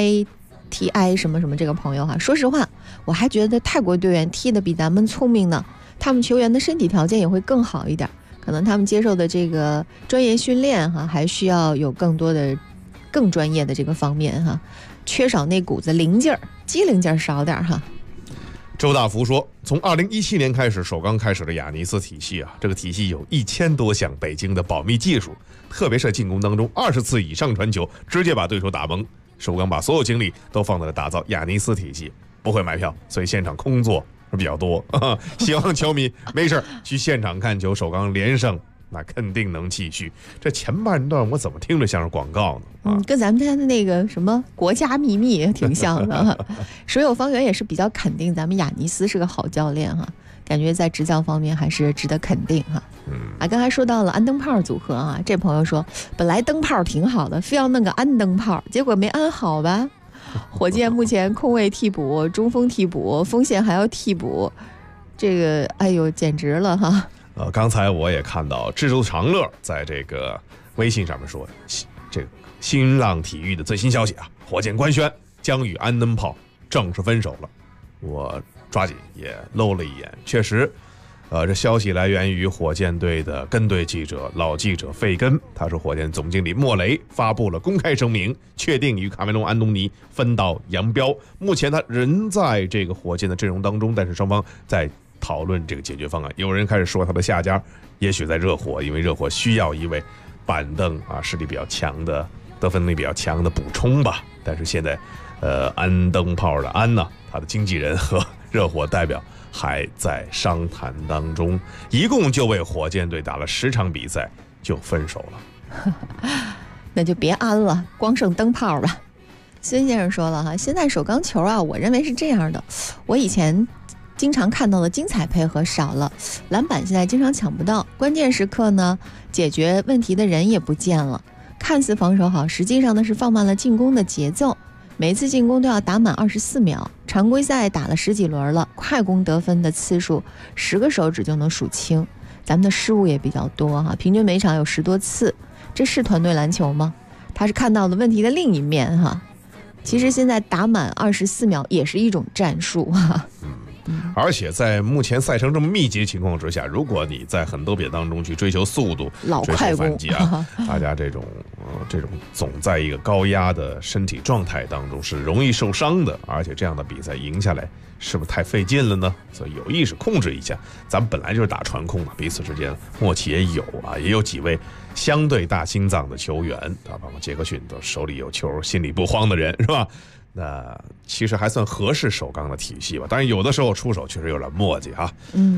GITI 什么什么这个朋友哈，说实话，我还觉得泰国队员踢得比咱们聪明呢，他们球员的身体条件也会更好一点，可能他们接受的这个专业训练哈，还需要有更多的更专业的这个方面哈，缺少那股子灵劲儿，机灵劲儿少点哈。 周大福说，从2017年开始首钢开始的雅尼斯体系啊，这个体系有1000多项北京的保密技术，特别是进攻当中20次以上传球直接把对手打懵。首钢把所有精力都放在了打造雅尼斯体系，不会买票，所以现场空座比较多。希望球迷没事去现场看球，首钢连胜那肯定能继续。这前半段我怎么听着像是广告呢？ 跟咱们家的那个什么国家秘密挺像的。水友方圆也是比较肯定咱们雅尼斯是个好教练哈，感觉在执教方面还是值得肯定哈。刚才说到了安灯泡组合啊，这朋友说本来灯泡挺好的，非要弄个安灯泡，结果没安好吧。火箭目前空位替补、中锋替补、锋线还要替补，这个哎呦简直了哈。 刚才我也看到蜘蛛长乐在这个微信上面说，这个新浪体育的最新消息啊，火箭官宣将与安灯泡正式分手了。我抓紧也搂了一眼，确实这消息来源于火箭队的跟队记者老记者费根，他说火箭总经理莫雷发布了公开声明，确定与卡梅隆·安东尼分道扬镳。目前他人在这个火箭的阵容当中，但是双方在讨论这个解决方案。有人开始说他的下家也许在热火，因为热火需要一位板凳啊实力比较强的、得分力比较强的补充吧。但是现在安灯泡的安呢，他的经纪人和热火代表还在商谈当中，一共就为火箭队打了10场比赛就分手了。 那就别安了，光剩灯泡吧。孙先生说了哈，现在首钢球啊，我认为是这样的，我以前经常看到的精彩配合少了，篮板现在经常抢不到，关键时刻呢解决问题的人也不见了，看似防守好，实际上呢是放慢了进攻的节奏，每次进攻都要打满24秒，常规赛打了10几轮了，快攻得分的次数10个手指就能数清，咱们的失误也比较多哈，平均每场有10多次，这是团队篮球吗？他是看到了问题的另一面哈。其实现在打满24秒也是一种战术哈。 而且在目前赛程这么密集的情况之下，如果你在很多比赛当中去追求速度、追求反击啊，大家这种总在一个高压的身体状态当中是容易受伤的，而且这样的比赛赢下来是不是太费劲了呢？所以有意识控制一下。咱们本来就是打传控嘛，彼此之间默契也有啊，也有几位相对大心脏的球员啊，包括杰克逊都手里有球心里不慌的人是吧？那其实还算合适首钢的体系吧，当然有的时候出手确实有点磨叽哈。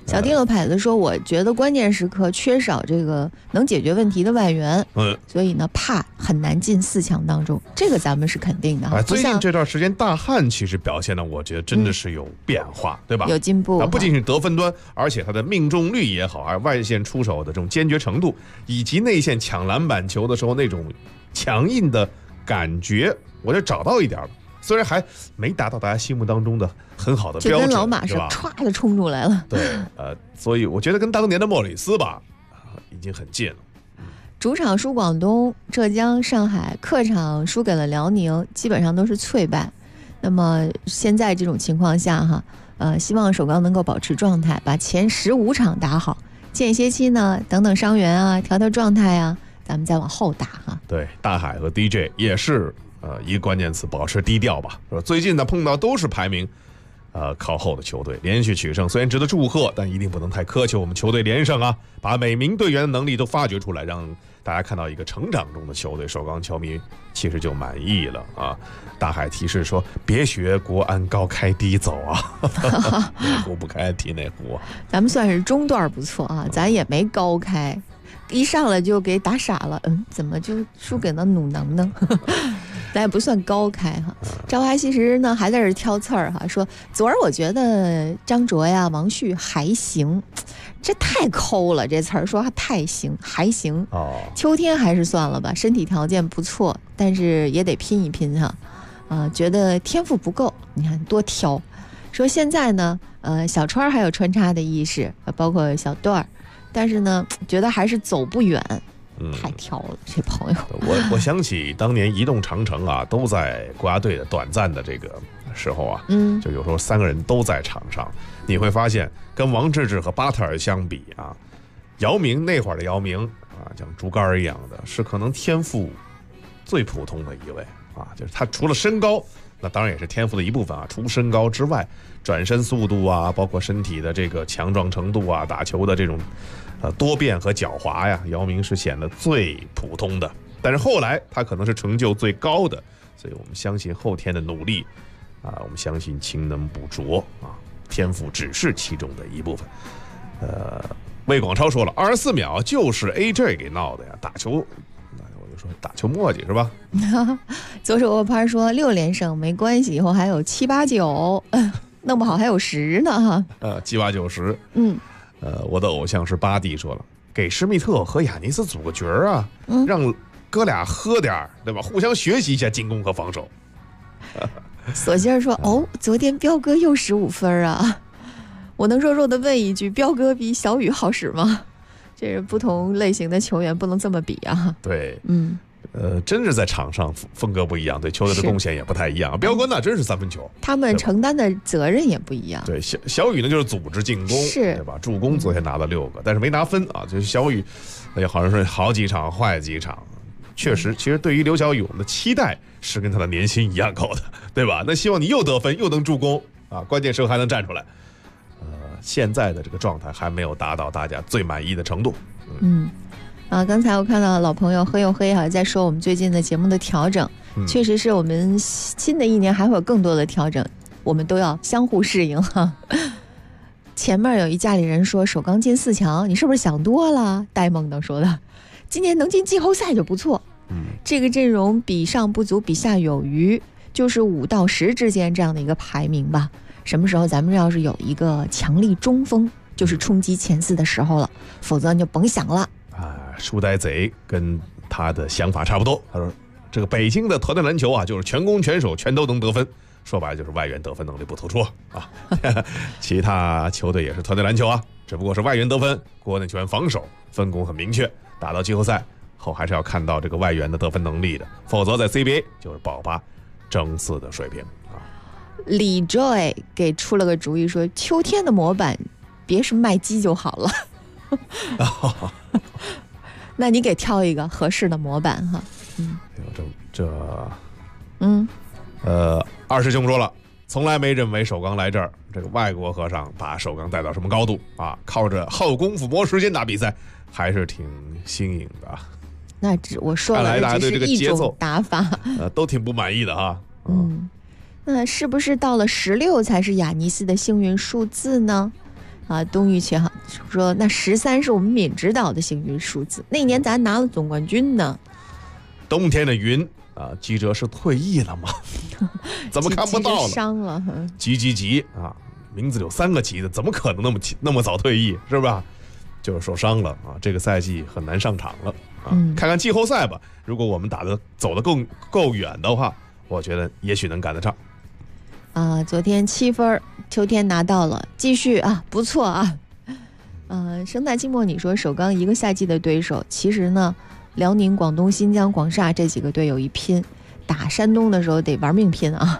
小丁的牌子说，我觉得关键时刻缺少这个能解决问题的外援，所以呢，怕很难进4强当中，这个咱们是肯定的。 最近这段时间，大汉其实表现的，我觉得真的是有变化，对吧？ 有进步。 不仅是得分端，而且他的命中率也好，而外线出手的这种坚决程度，以及内线抢篮板球的时候那种强硬的感觉，我就找到一点了。虽然还没达到大家心目当中的很好的标准， 就跟老马是歘的冲出来了。 对，所以我觉得跟当年的莫里斯吧，已经很近了。 主场输广东、浙江、上海，客场输给了辽宁，基本上都是脆败。那么现在这种情况下哈，希望首钢能够保持状态，把前15场打好，间歇期呢等等伤员啊，调调状态啊，咱们再往后打哈。 对，大海和 DJ 也是。一个关键词，保持低调吧。最近呢碰到都是排名靠后的球队，连续取胜虽然值得祝贺，但一定不能太苛求我们球队连胜啊，把每名队员的能力都发掘出来，让大家看到一个成长中的球队，首钢球迷其实就满意了啊。大海提示说，别学国安高开低走啊，内湖不开提内湖。 咱们算是中段不错啊，咱也没高开，一上来就给打傻了，怎么就输给了鲁能呢？咱也不算高开哈。赵华其实呢还在这挑刺儿哈，说昨儿我觉得张卓呀、王旭还行，这太抠了，这词儿说太行还行。秋天还是算了吧，身体条件不错，但是也得拼一拼哈。觉得天赋不够，你看多挑。说现在呢，小川还有穿插的意识，包括小段儿，但是呢，觉得还是走不远。太挑了，这朋友。 我想起当年移动长城啊，都在国家队的短暂的这个时候啊，就有时候3个人都在场上，你会发现跟王治郅和巴特尔相比啊，姚明那会儿的姚明啊，像竹竿一样的，是可能天赋最普通的一位啊，就是他除了身高，那当然也是天赋的一部分啊，除身高之外，转身速度啊，包括身体的这个强壮程度啊，打球的这种多变和狡猾呀，姚明是显得最普通的，但是后来他可能是成就最高的，所以我们相信后天的努力啊，我们相信勤能补拙啊，天赋只是其中的一部分。魏广超说了，24秒就是 AJ 给闹的呀，打球，那我就说打球墨迹是吧？ 左手握拍说6连胜没关系，以后还有7、8、9，弄不好还有10呢哈。 7、8、9、10。我的偶像是巴蒂说了，给施密特和亚尼斯组个角啊，让哥俩喝点，对吧？互相学习一下进攻和防守。 索性儿说，昨天彪哥又15分啊，我能弱弱的问一句，彪哥比小雨好使吗？这是不同类型的球员不能这么比啊。 对，真是在场上风格不一样，对球队的贡献也不太一样。彪哥那真是3分球， 他们承担的责任也不一样。 对，小雨呢就是组织进攻，对吧？助攻昨天拿了6个，但是没拿分啊。就是小雨，好像是好几场坏几场，确实，其实对于刘晓宇，我们的期待是跟他的年薪一样高的，对吧？那希望你又得分又能助攻啊，关键时候还能站出来。现在的这个状态还没有达到大家最满意的程度。 刚才我看到老朋友黑又黑在说我们最近的节目的调整，确实是我们新的一年还会有更多的调整，我们都要相互适应哈。前面有一家里人说首钢进4强，你是不是想多了？呆萌的说的，今年能进季后赛就不错。这个阵容比上不足，比下有余，就是5到10之间这样的一个排名吧。什么时候咱们要是有一个强力中锋，就是冲击前4的时候了，否则你就甭想了。 书呆贼跟他的想法差不多，他说这个北京的团队篮球啊，就是全攻全守全都能得分，说白了就是外援得分能力不突出啊。其他球队也是团队篮球啊，只不过是外援得分，国内球员防守，分工很明确。打到季后赛后还是要看到这个外援的得分能力的，否则在 CBA 就是爆发争4的水平啊。 李 Joy 给出了个主意，说秋天的模板别是麦基就好了。那你给挑一个合适的模板哈。 二师兄说了，从来没认为首钢来这儿，这个外国和尚把首钢带到什么高度啊？靠着耗功夫磨时间打比赛，还是挺新颖的。 那我说了，这是一种打法， 都挺不满意的哈。 那是不是到了16才是雅尼斯的幸运数字呢？ 啊，东玉却好说，那13是我们闵指导的幸运数字，那一年咱拿了总冠军呢。 冬天的云啊，记者是退役了吗？怎么看不到了？ 伤了， 吉啊，名字有3个吉的，怎么可能那么早退役，是吧？就是受伤了啊，这个赛季很难上场了啊。看看季后赛吧，如果我们走得够远的话，我觉得也许能赶得上。 昨天7分，秋天拿到了，继续啊，不错啊。生旦净末你说首钢1个赛季的对手，其实呢，辽宁、广东、新疆、广厦这几个队有一拼，打山东的时候得玩命拼啊。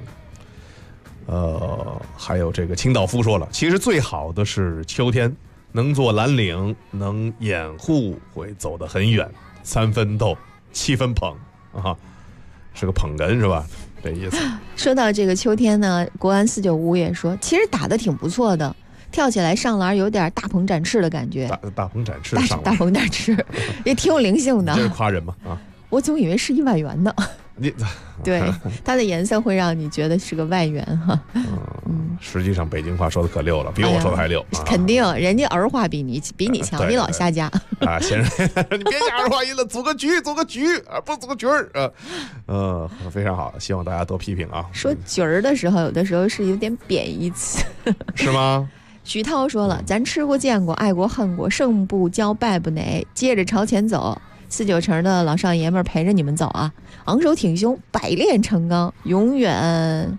还有这个清道夫说了，其实最好的是秋天，能做蓝领，能掩护，会走得很远。3分斗，7分捧啊，是个捧哏是吧？这意思。 说到这个秋天呢，国安495也说，其实打得挺不错的，跳起来上篮有点大鹏展翅的感觉。 大鹏展翅上篮， 大鹏展翅也挺有灵性的。 这是夸人吗？啊， 我总以为是1万元呢。 你对，它的颜色会让你觉得是个外援哈。 实际上北京话说的可溜了，比我说的还溜。 肯定，人家儿话比你强，你老瞎加啊！先生，你别加儿化音了，组个局啊，不组个局儿非常好，希望大家多批评啊。 说局儿的时候，有的时候是有点贬义词， 是吗？ 徐涛说了，咱吃过见过，爱过恨过，胜不骄败不馁，接着朝前走。49成的老少爷们陪着你们走啊，昂首挺胸，百炼成钢，永远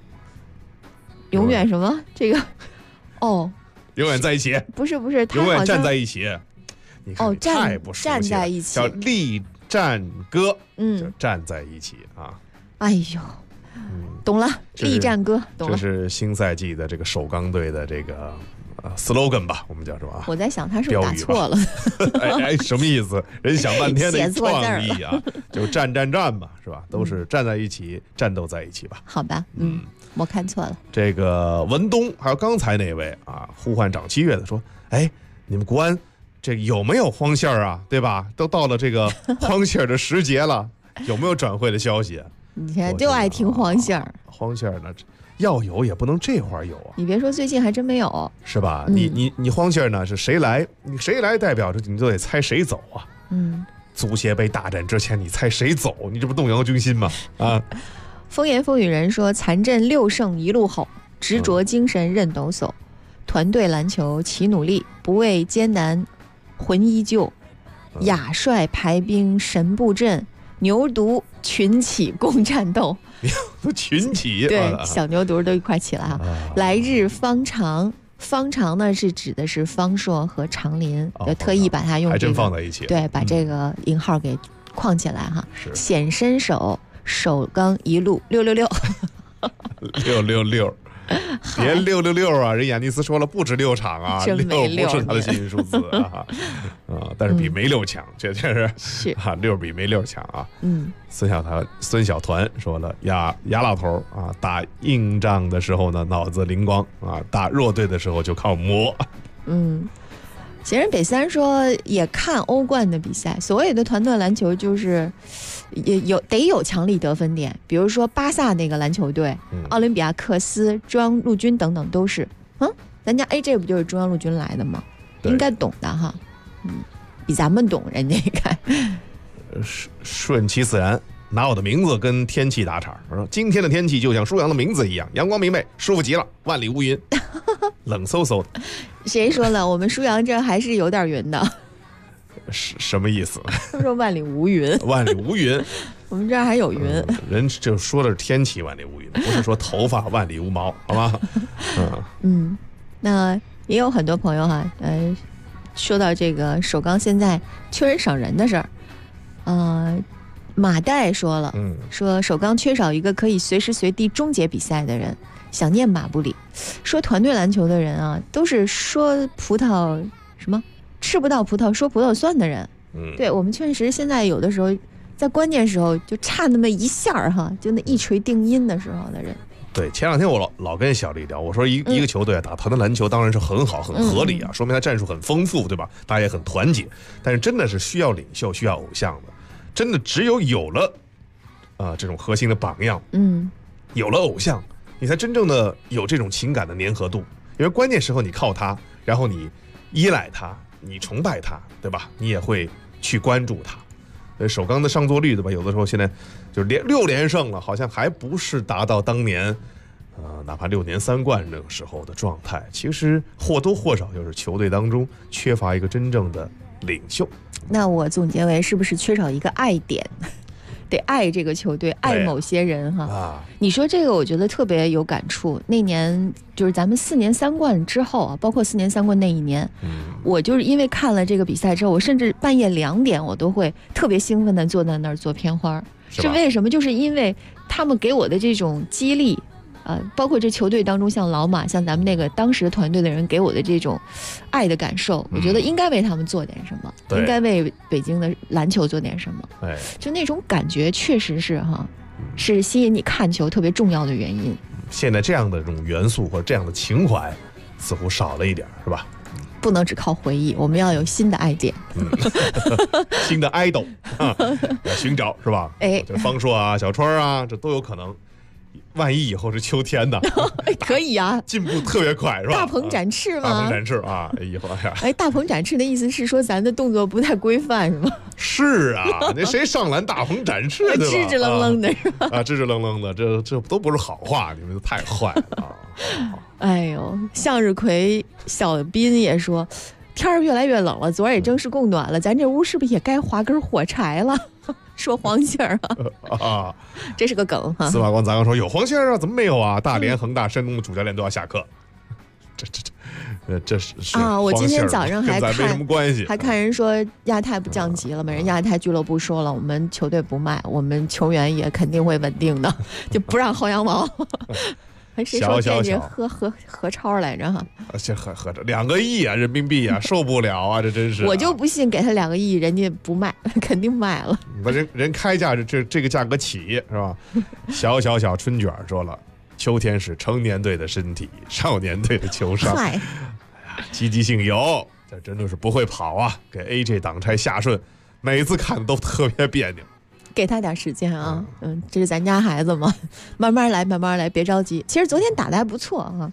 什么这个永远在一起， 不是他永远站在一起。你看太不熟悉了， 站在一起叫力战歌，就站在一起啊。 哎呦，懂了，力战歌懂了。 这是新赛季的这个首钢队的这个slogan 吧，我们叫什么？ 我在想他是不是打错了？ 什么意思？人想半天的创意啊，就战嘛，是吧？都是站在一起，战斗在一起吧。 好吧，我看错了。 这个文东还有刚才那位啊，呼唤长7月的说，你们国安这有没有荒线啊？对吧？都到了这个荒线的时节了，有没有转会的消息？ 你看就爱听荒线。 荒线呢？要有也不能这会儿有啊！ 你别说，最近还真没有， 是吧？你荒线呢？是谁来？你谁来代表着你都得猜谁走啊？足协杯大战之前，你猜谁走？你这不动摇军心吗？啊！ 风言风语人说，残阵6胜一路吼，执着精神任抖擞，团队篮球齐努力，不畏艰难魂依旧，亚帅排兵神布阵，牛犊群起共战斗。 群起， 对，小牛犊都一块起来啊！来日方长，方长呢是指的是方硕和长林，就特意把它用还真放在一起， 对，把这个引号给框起来哈。显身手，首钢一路666， 别666啊！人雅尼斯说了不止6场啊，6不是他的幸运数字啊但是比没6强，确实是啊，6比没6强啊。孙小团说了，雅老头啊，打硬仗的时候呢脑子灵光啊，打弱队的时候就靠磨。 闲人北三说也看欧冠的比赛，所谓的团队篮球就是也得有强力得分点，比如说巴萨那个篮球队，奥林匹亚克斯、中央陆军等等都是，咱家AJ 不就是中央陆军来的吗？应该懂的哈，比咱们懂，人家应该。 顺其自然，拿我的名字跟天气打岔，说今天的天气就像舒阳的名字一样，阳光明媚，舒服极了，万里无云，冷飕飕的。 谁说了？我们舒阳这还是有点云的。 什么意思？ 他说万里无云。 万里无云。 我们这儿还有云。 人就说的是天气万里无云，不是说头发万里无毛，好吗？ 那也有很多朋友哈，说到这个首钢现在缺人赏人的事儿，马代说了，说首钢缺少一个可以随时随地终结比赛的人，想念马布里。说团队篮球的人啊，都是说葡萄什么吃不到葡萄说葡萄酸的人。对，我们确实现在有的时候在关键时候就差那么一下哈，就那一锤定音的时候的人。 对，前两天我老跟小丽聊，我说一个球队打团队篮球当然是很好很合理啊，说明他战术很丰富，对吧？大家也很团结，但是真的是需要领袖，需要偶像的。真的只有了这种核心的榜样，有了偶像，你才真正的有这种情感的粘合度， 因为关键时候你靠他，然后你依赖他，你崇拜他，对吧？你也会去关注他。首钢的上座率，对吧？有的时候现在就是6连胜了，好像还不是达到当年哪怕6年3冠那个时候的状态。其实或多或少就是球队当中缺乏一个真正的领袖。 那我总结为是不是缺少一个爱点？得爱这个球队，爱某些人哈。你说这个，我觉得特别有感触。那年就是咱们4年3冠之后啊，包括4年3冠那一年，我就是因为看了这个比赛之后，我甚至半夜2点我都会特别兴奋地坐在那儿做片花。是为什么？就是因为他们给我的这种激励。包括这球队当中，像老马，像咱们那个当时团队的人给我的这种爱的感受，我觉得应该为他们做点什么，应该为北京的篮球做点什么。就那种感觉，确实是是吸引你看球特别重要的原因。 现在这样的这种元素或者这样的情怀，似乎少了一点，是吧？ 不能只靠回忆，我们要有新的爱点， 新的idol要寻找，是吧？这方硕啊、小川啊，这都有可能。万一以后是秋天呢？ 可以啊， 进步特别快，是吧？ 大鹏展翅吗？ 大鹏展翅啊！以后大鹏展翅的意思是说咱的动作不太规范，是吗？ 是啊，那谁上篮大鹏展翅对吧？ 支支愣愣的是吧？ 支支愣愣的，这都不是好话，你们都太坏了啊！ 哎呦，向日葵小斌也说，天儿越来越冷了，昨儿也正式供暖了，咱这屋是不是也该划根火柴了？说黄信儿啊，这是个梗哈。 司马光咱刚说有黄信儿啊，怎么没有啊？大连、恒大、山东的主教练都要下课，这是啊！我今天早上还看， 没什么关系， 还看人说亚太不降级了吗？人亚太俱乐部说了，我们球队不卖，我们球员也肯定会稳定的，就不让薅羊毛。谁说天津何超来着哈？ 这合着2个亿啊，人民币啊，受不了啊！这真是， 我就不信给他2个亿，人家不卖，肯定卖了。 把人开价这个价格起是吧？小春卷说了，秋天是成年队的身体，少年队的球商。哎呀，积极性有，这真的是不会跑啊！给 AJ 挡拆下顺，每次看的都特别别扭。 给他点时间啊，这是咱家孩子嘛，慢慢来，别着急。其实昨天打的还不错啊，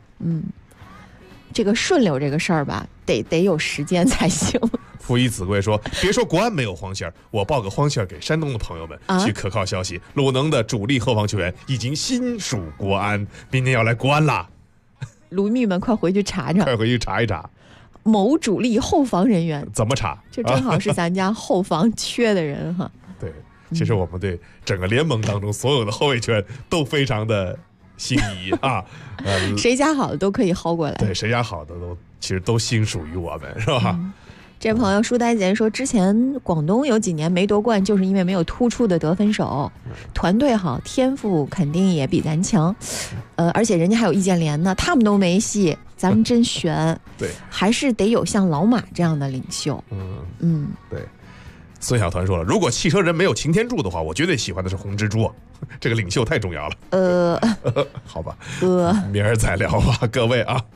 这个顺溜这个事儿吧，得有时间才行。 傅一子贵说，别说国安没有黄线，我报个黄线给山东的朋友们。据可靠消息，鲁能的主力后防球员已经新属国安，明年要来国安啦。 鲁迷们快回去查查， 快回去查一查。 某主力后防人员怎么查？ 这正好是咱家后防缺的人哈。 对。其实我们对整个联盟当中所有的后卫权都非常的心仪啊， 谁家好的都可以薅过来。 对，谁家好的其实都心属于我们，是吧？ 这朋友书呆姐说，之前广东有几年没夺冠，就是因为没有突出的得分手，团队好，天赋肯定也比咱强，而且人家还有易建联呢，他们都没戏，咱们真悬。 对， 还是得有像老马这样的领袖。 对。孙小团说了，如果汽车人没有擎天柱的话，我绝对喜欢的是红蜘蛛，这个领袖太重要了。好吧，明儿再聊吧，各位啊。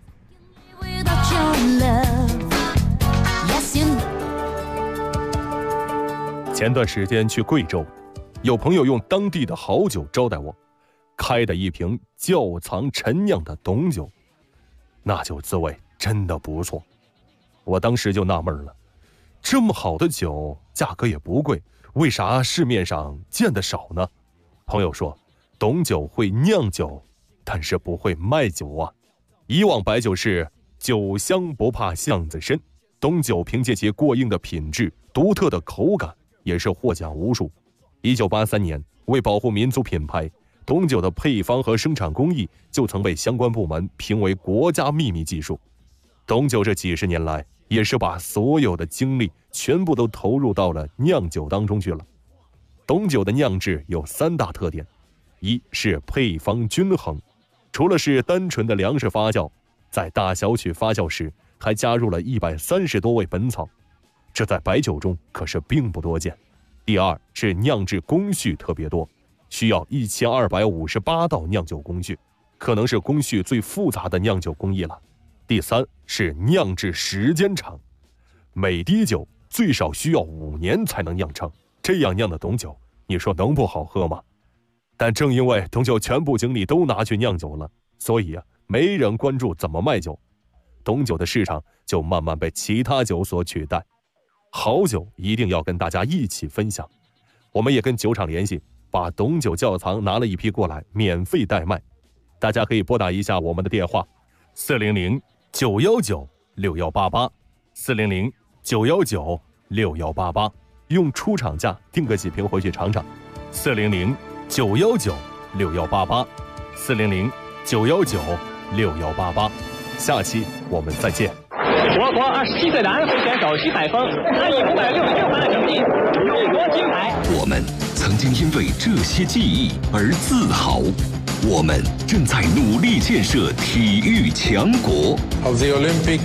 前段时间去贵州，有朋友用当地的好酒招待我，开的一瓶窖藏陈酿的董酒，那酒滋味真的不错。我当时就纳闷了，这么好的酒，价格也不贵，为啥市面上见得少呢？朋友说，董酒会酿酒，但是不会卖酒啊。以往白酒是酒香不怕巷子深，董酒凭借其过硬的品质、独特的口感，也是获奖无数。1983年，为保护民族品牌，董酒的配方和生产工艺就曾被相关部门评为国家秘密技术。董酒这几十年来，也是把所有的精力全部都投入到了酿酒当中去了。董酒的酿制有3大特点，一是配方均衡，除了是单纯的粮食发酵，在大小曲发酵时还加入了130多味本草，这在白酒中可是并不多见。第二是酿制工序特别多，需要1258道酿酒工序，可能是工序最复杂的酿酒工艺了。第三是酿制时间长，每滴酒最少需要5年才能酿成，这样酿的董酒，你说能不好喝吗？但正因为董酒全部精力都拿去酿酒了，所以没人关注怎么卖酒，董酒的市场就慢慢被其他酒所取代。好酒一定要跟大家一起分享，我们也跟酒厂联系，把董酒窖藏拿了一批过来，免费代卖。大家可以拨打一下我们的电话400-919-6188，400-919-6188，用出厂价订个几瓶回去尝尝。400-919-6188，400-919-6188。下期我们再见。 我国27岁男飞选手徐海峰，他以566分的成绩荣夺金牌。 我们曾经因为这些记忆而自豪，我们正在努力建设体育强国。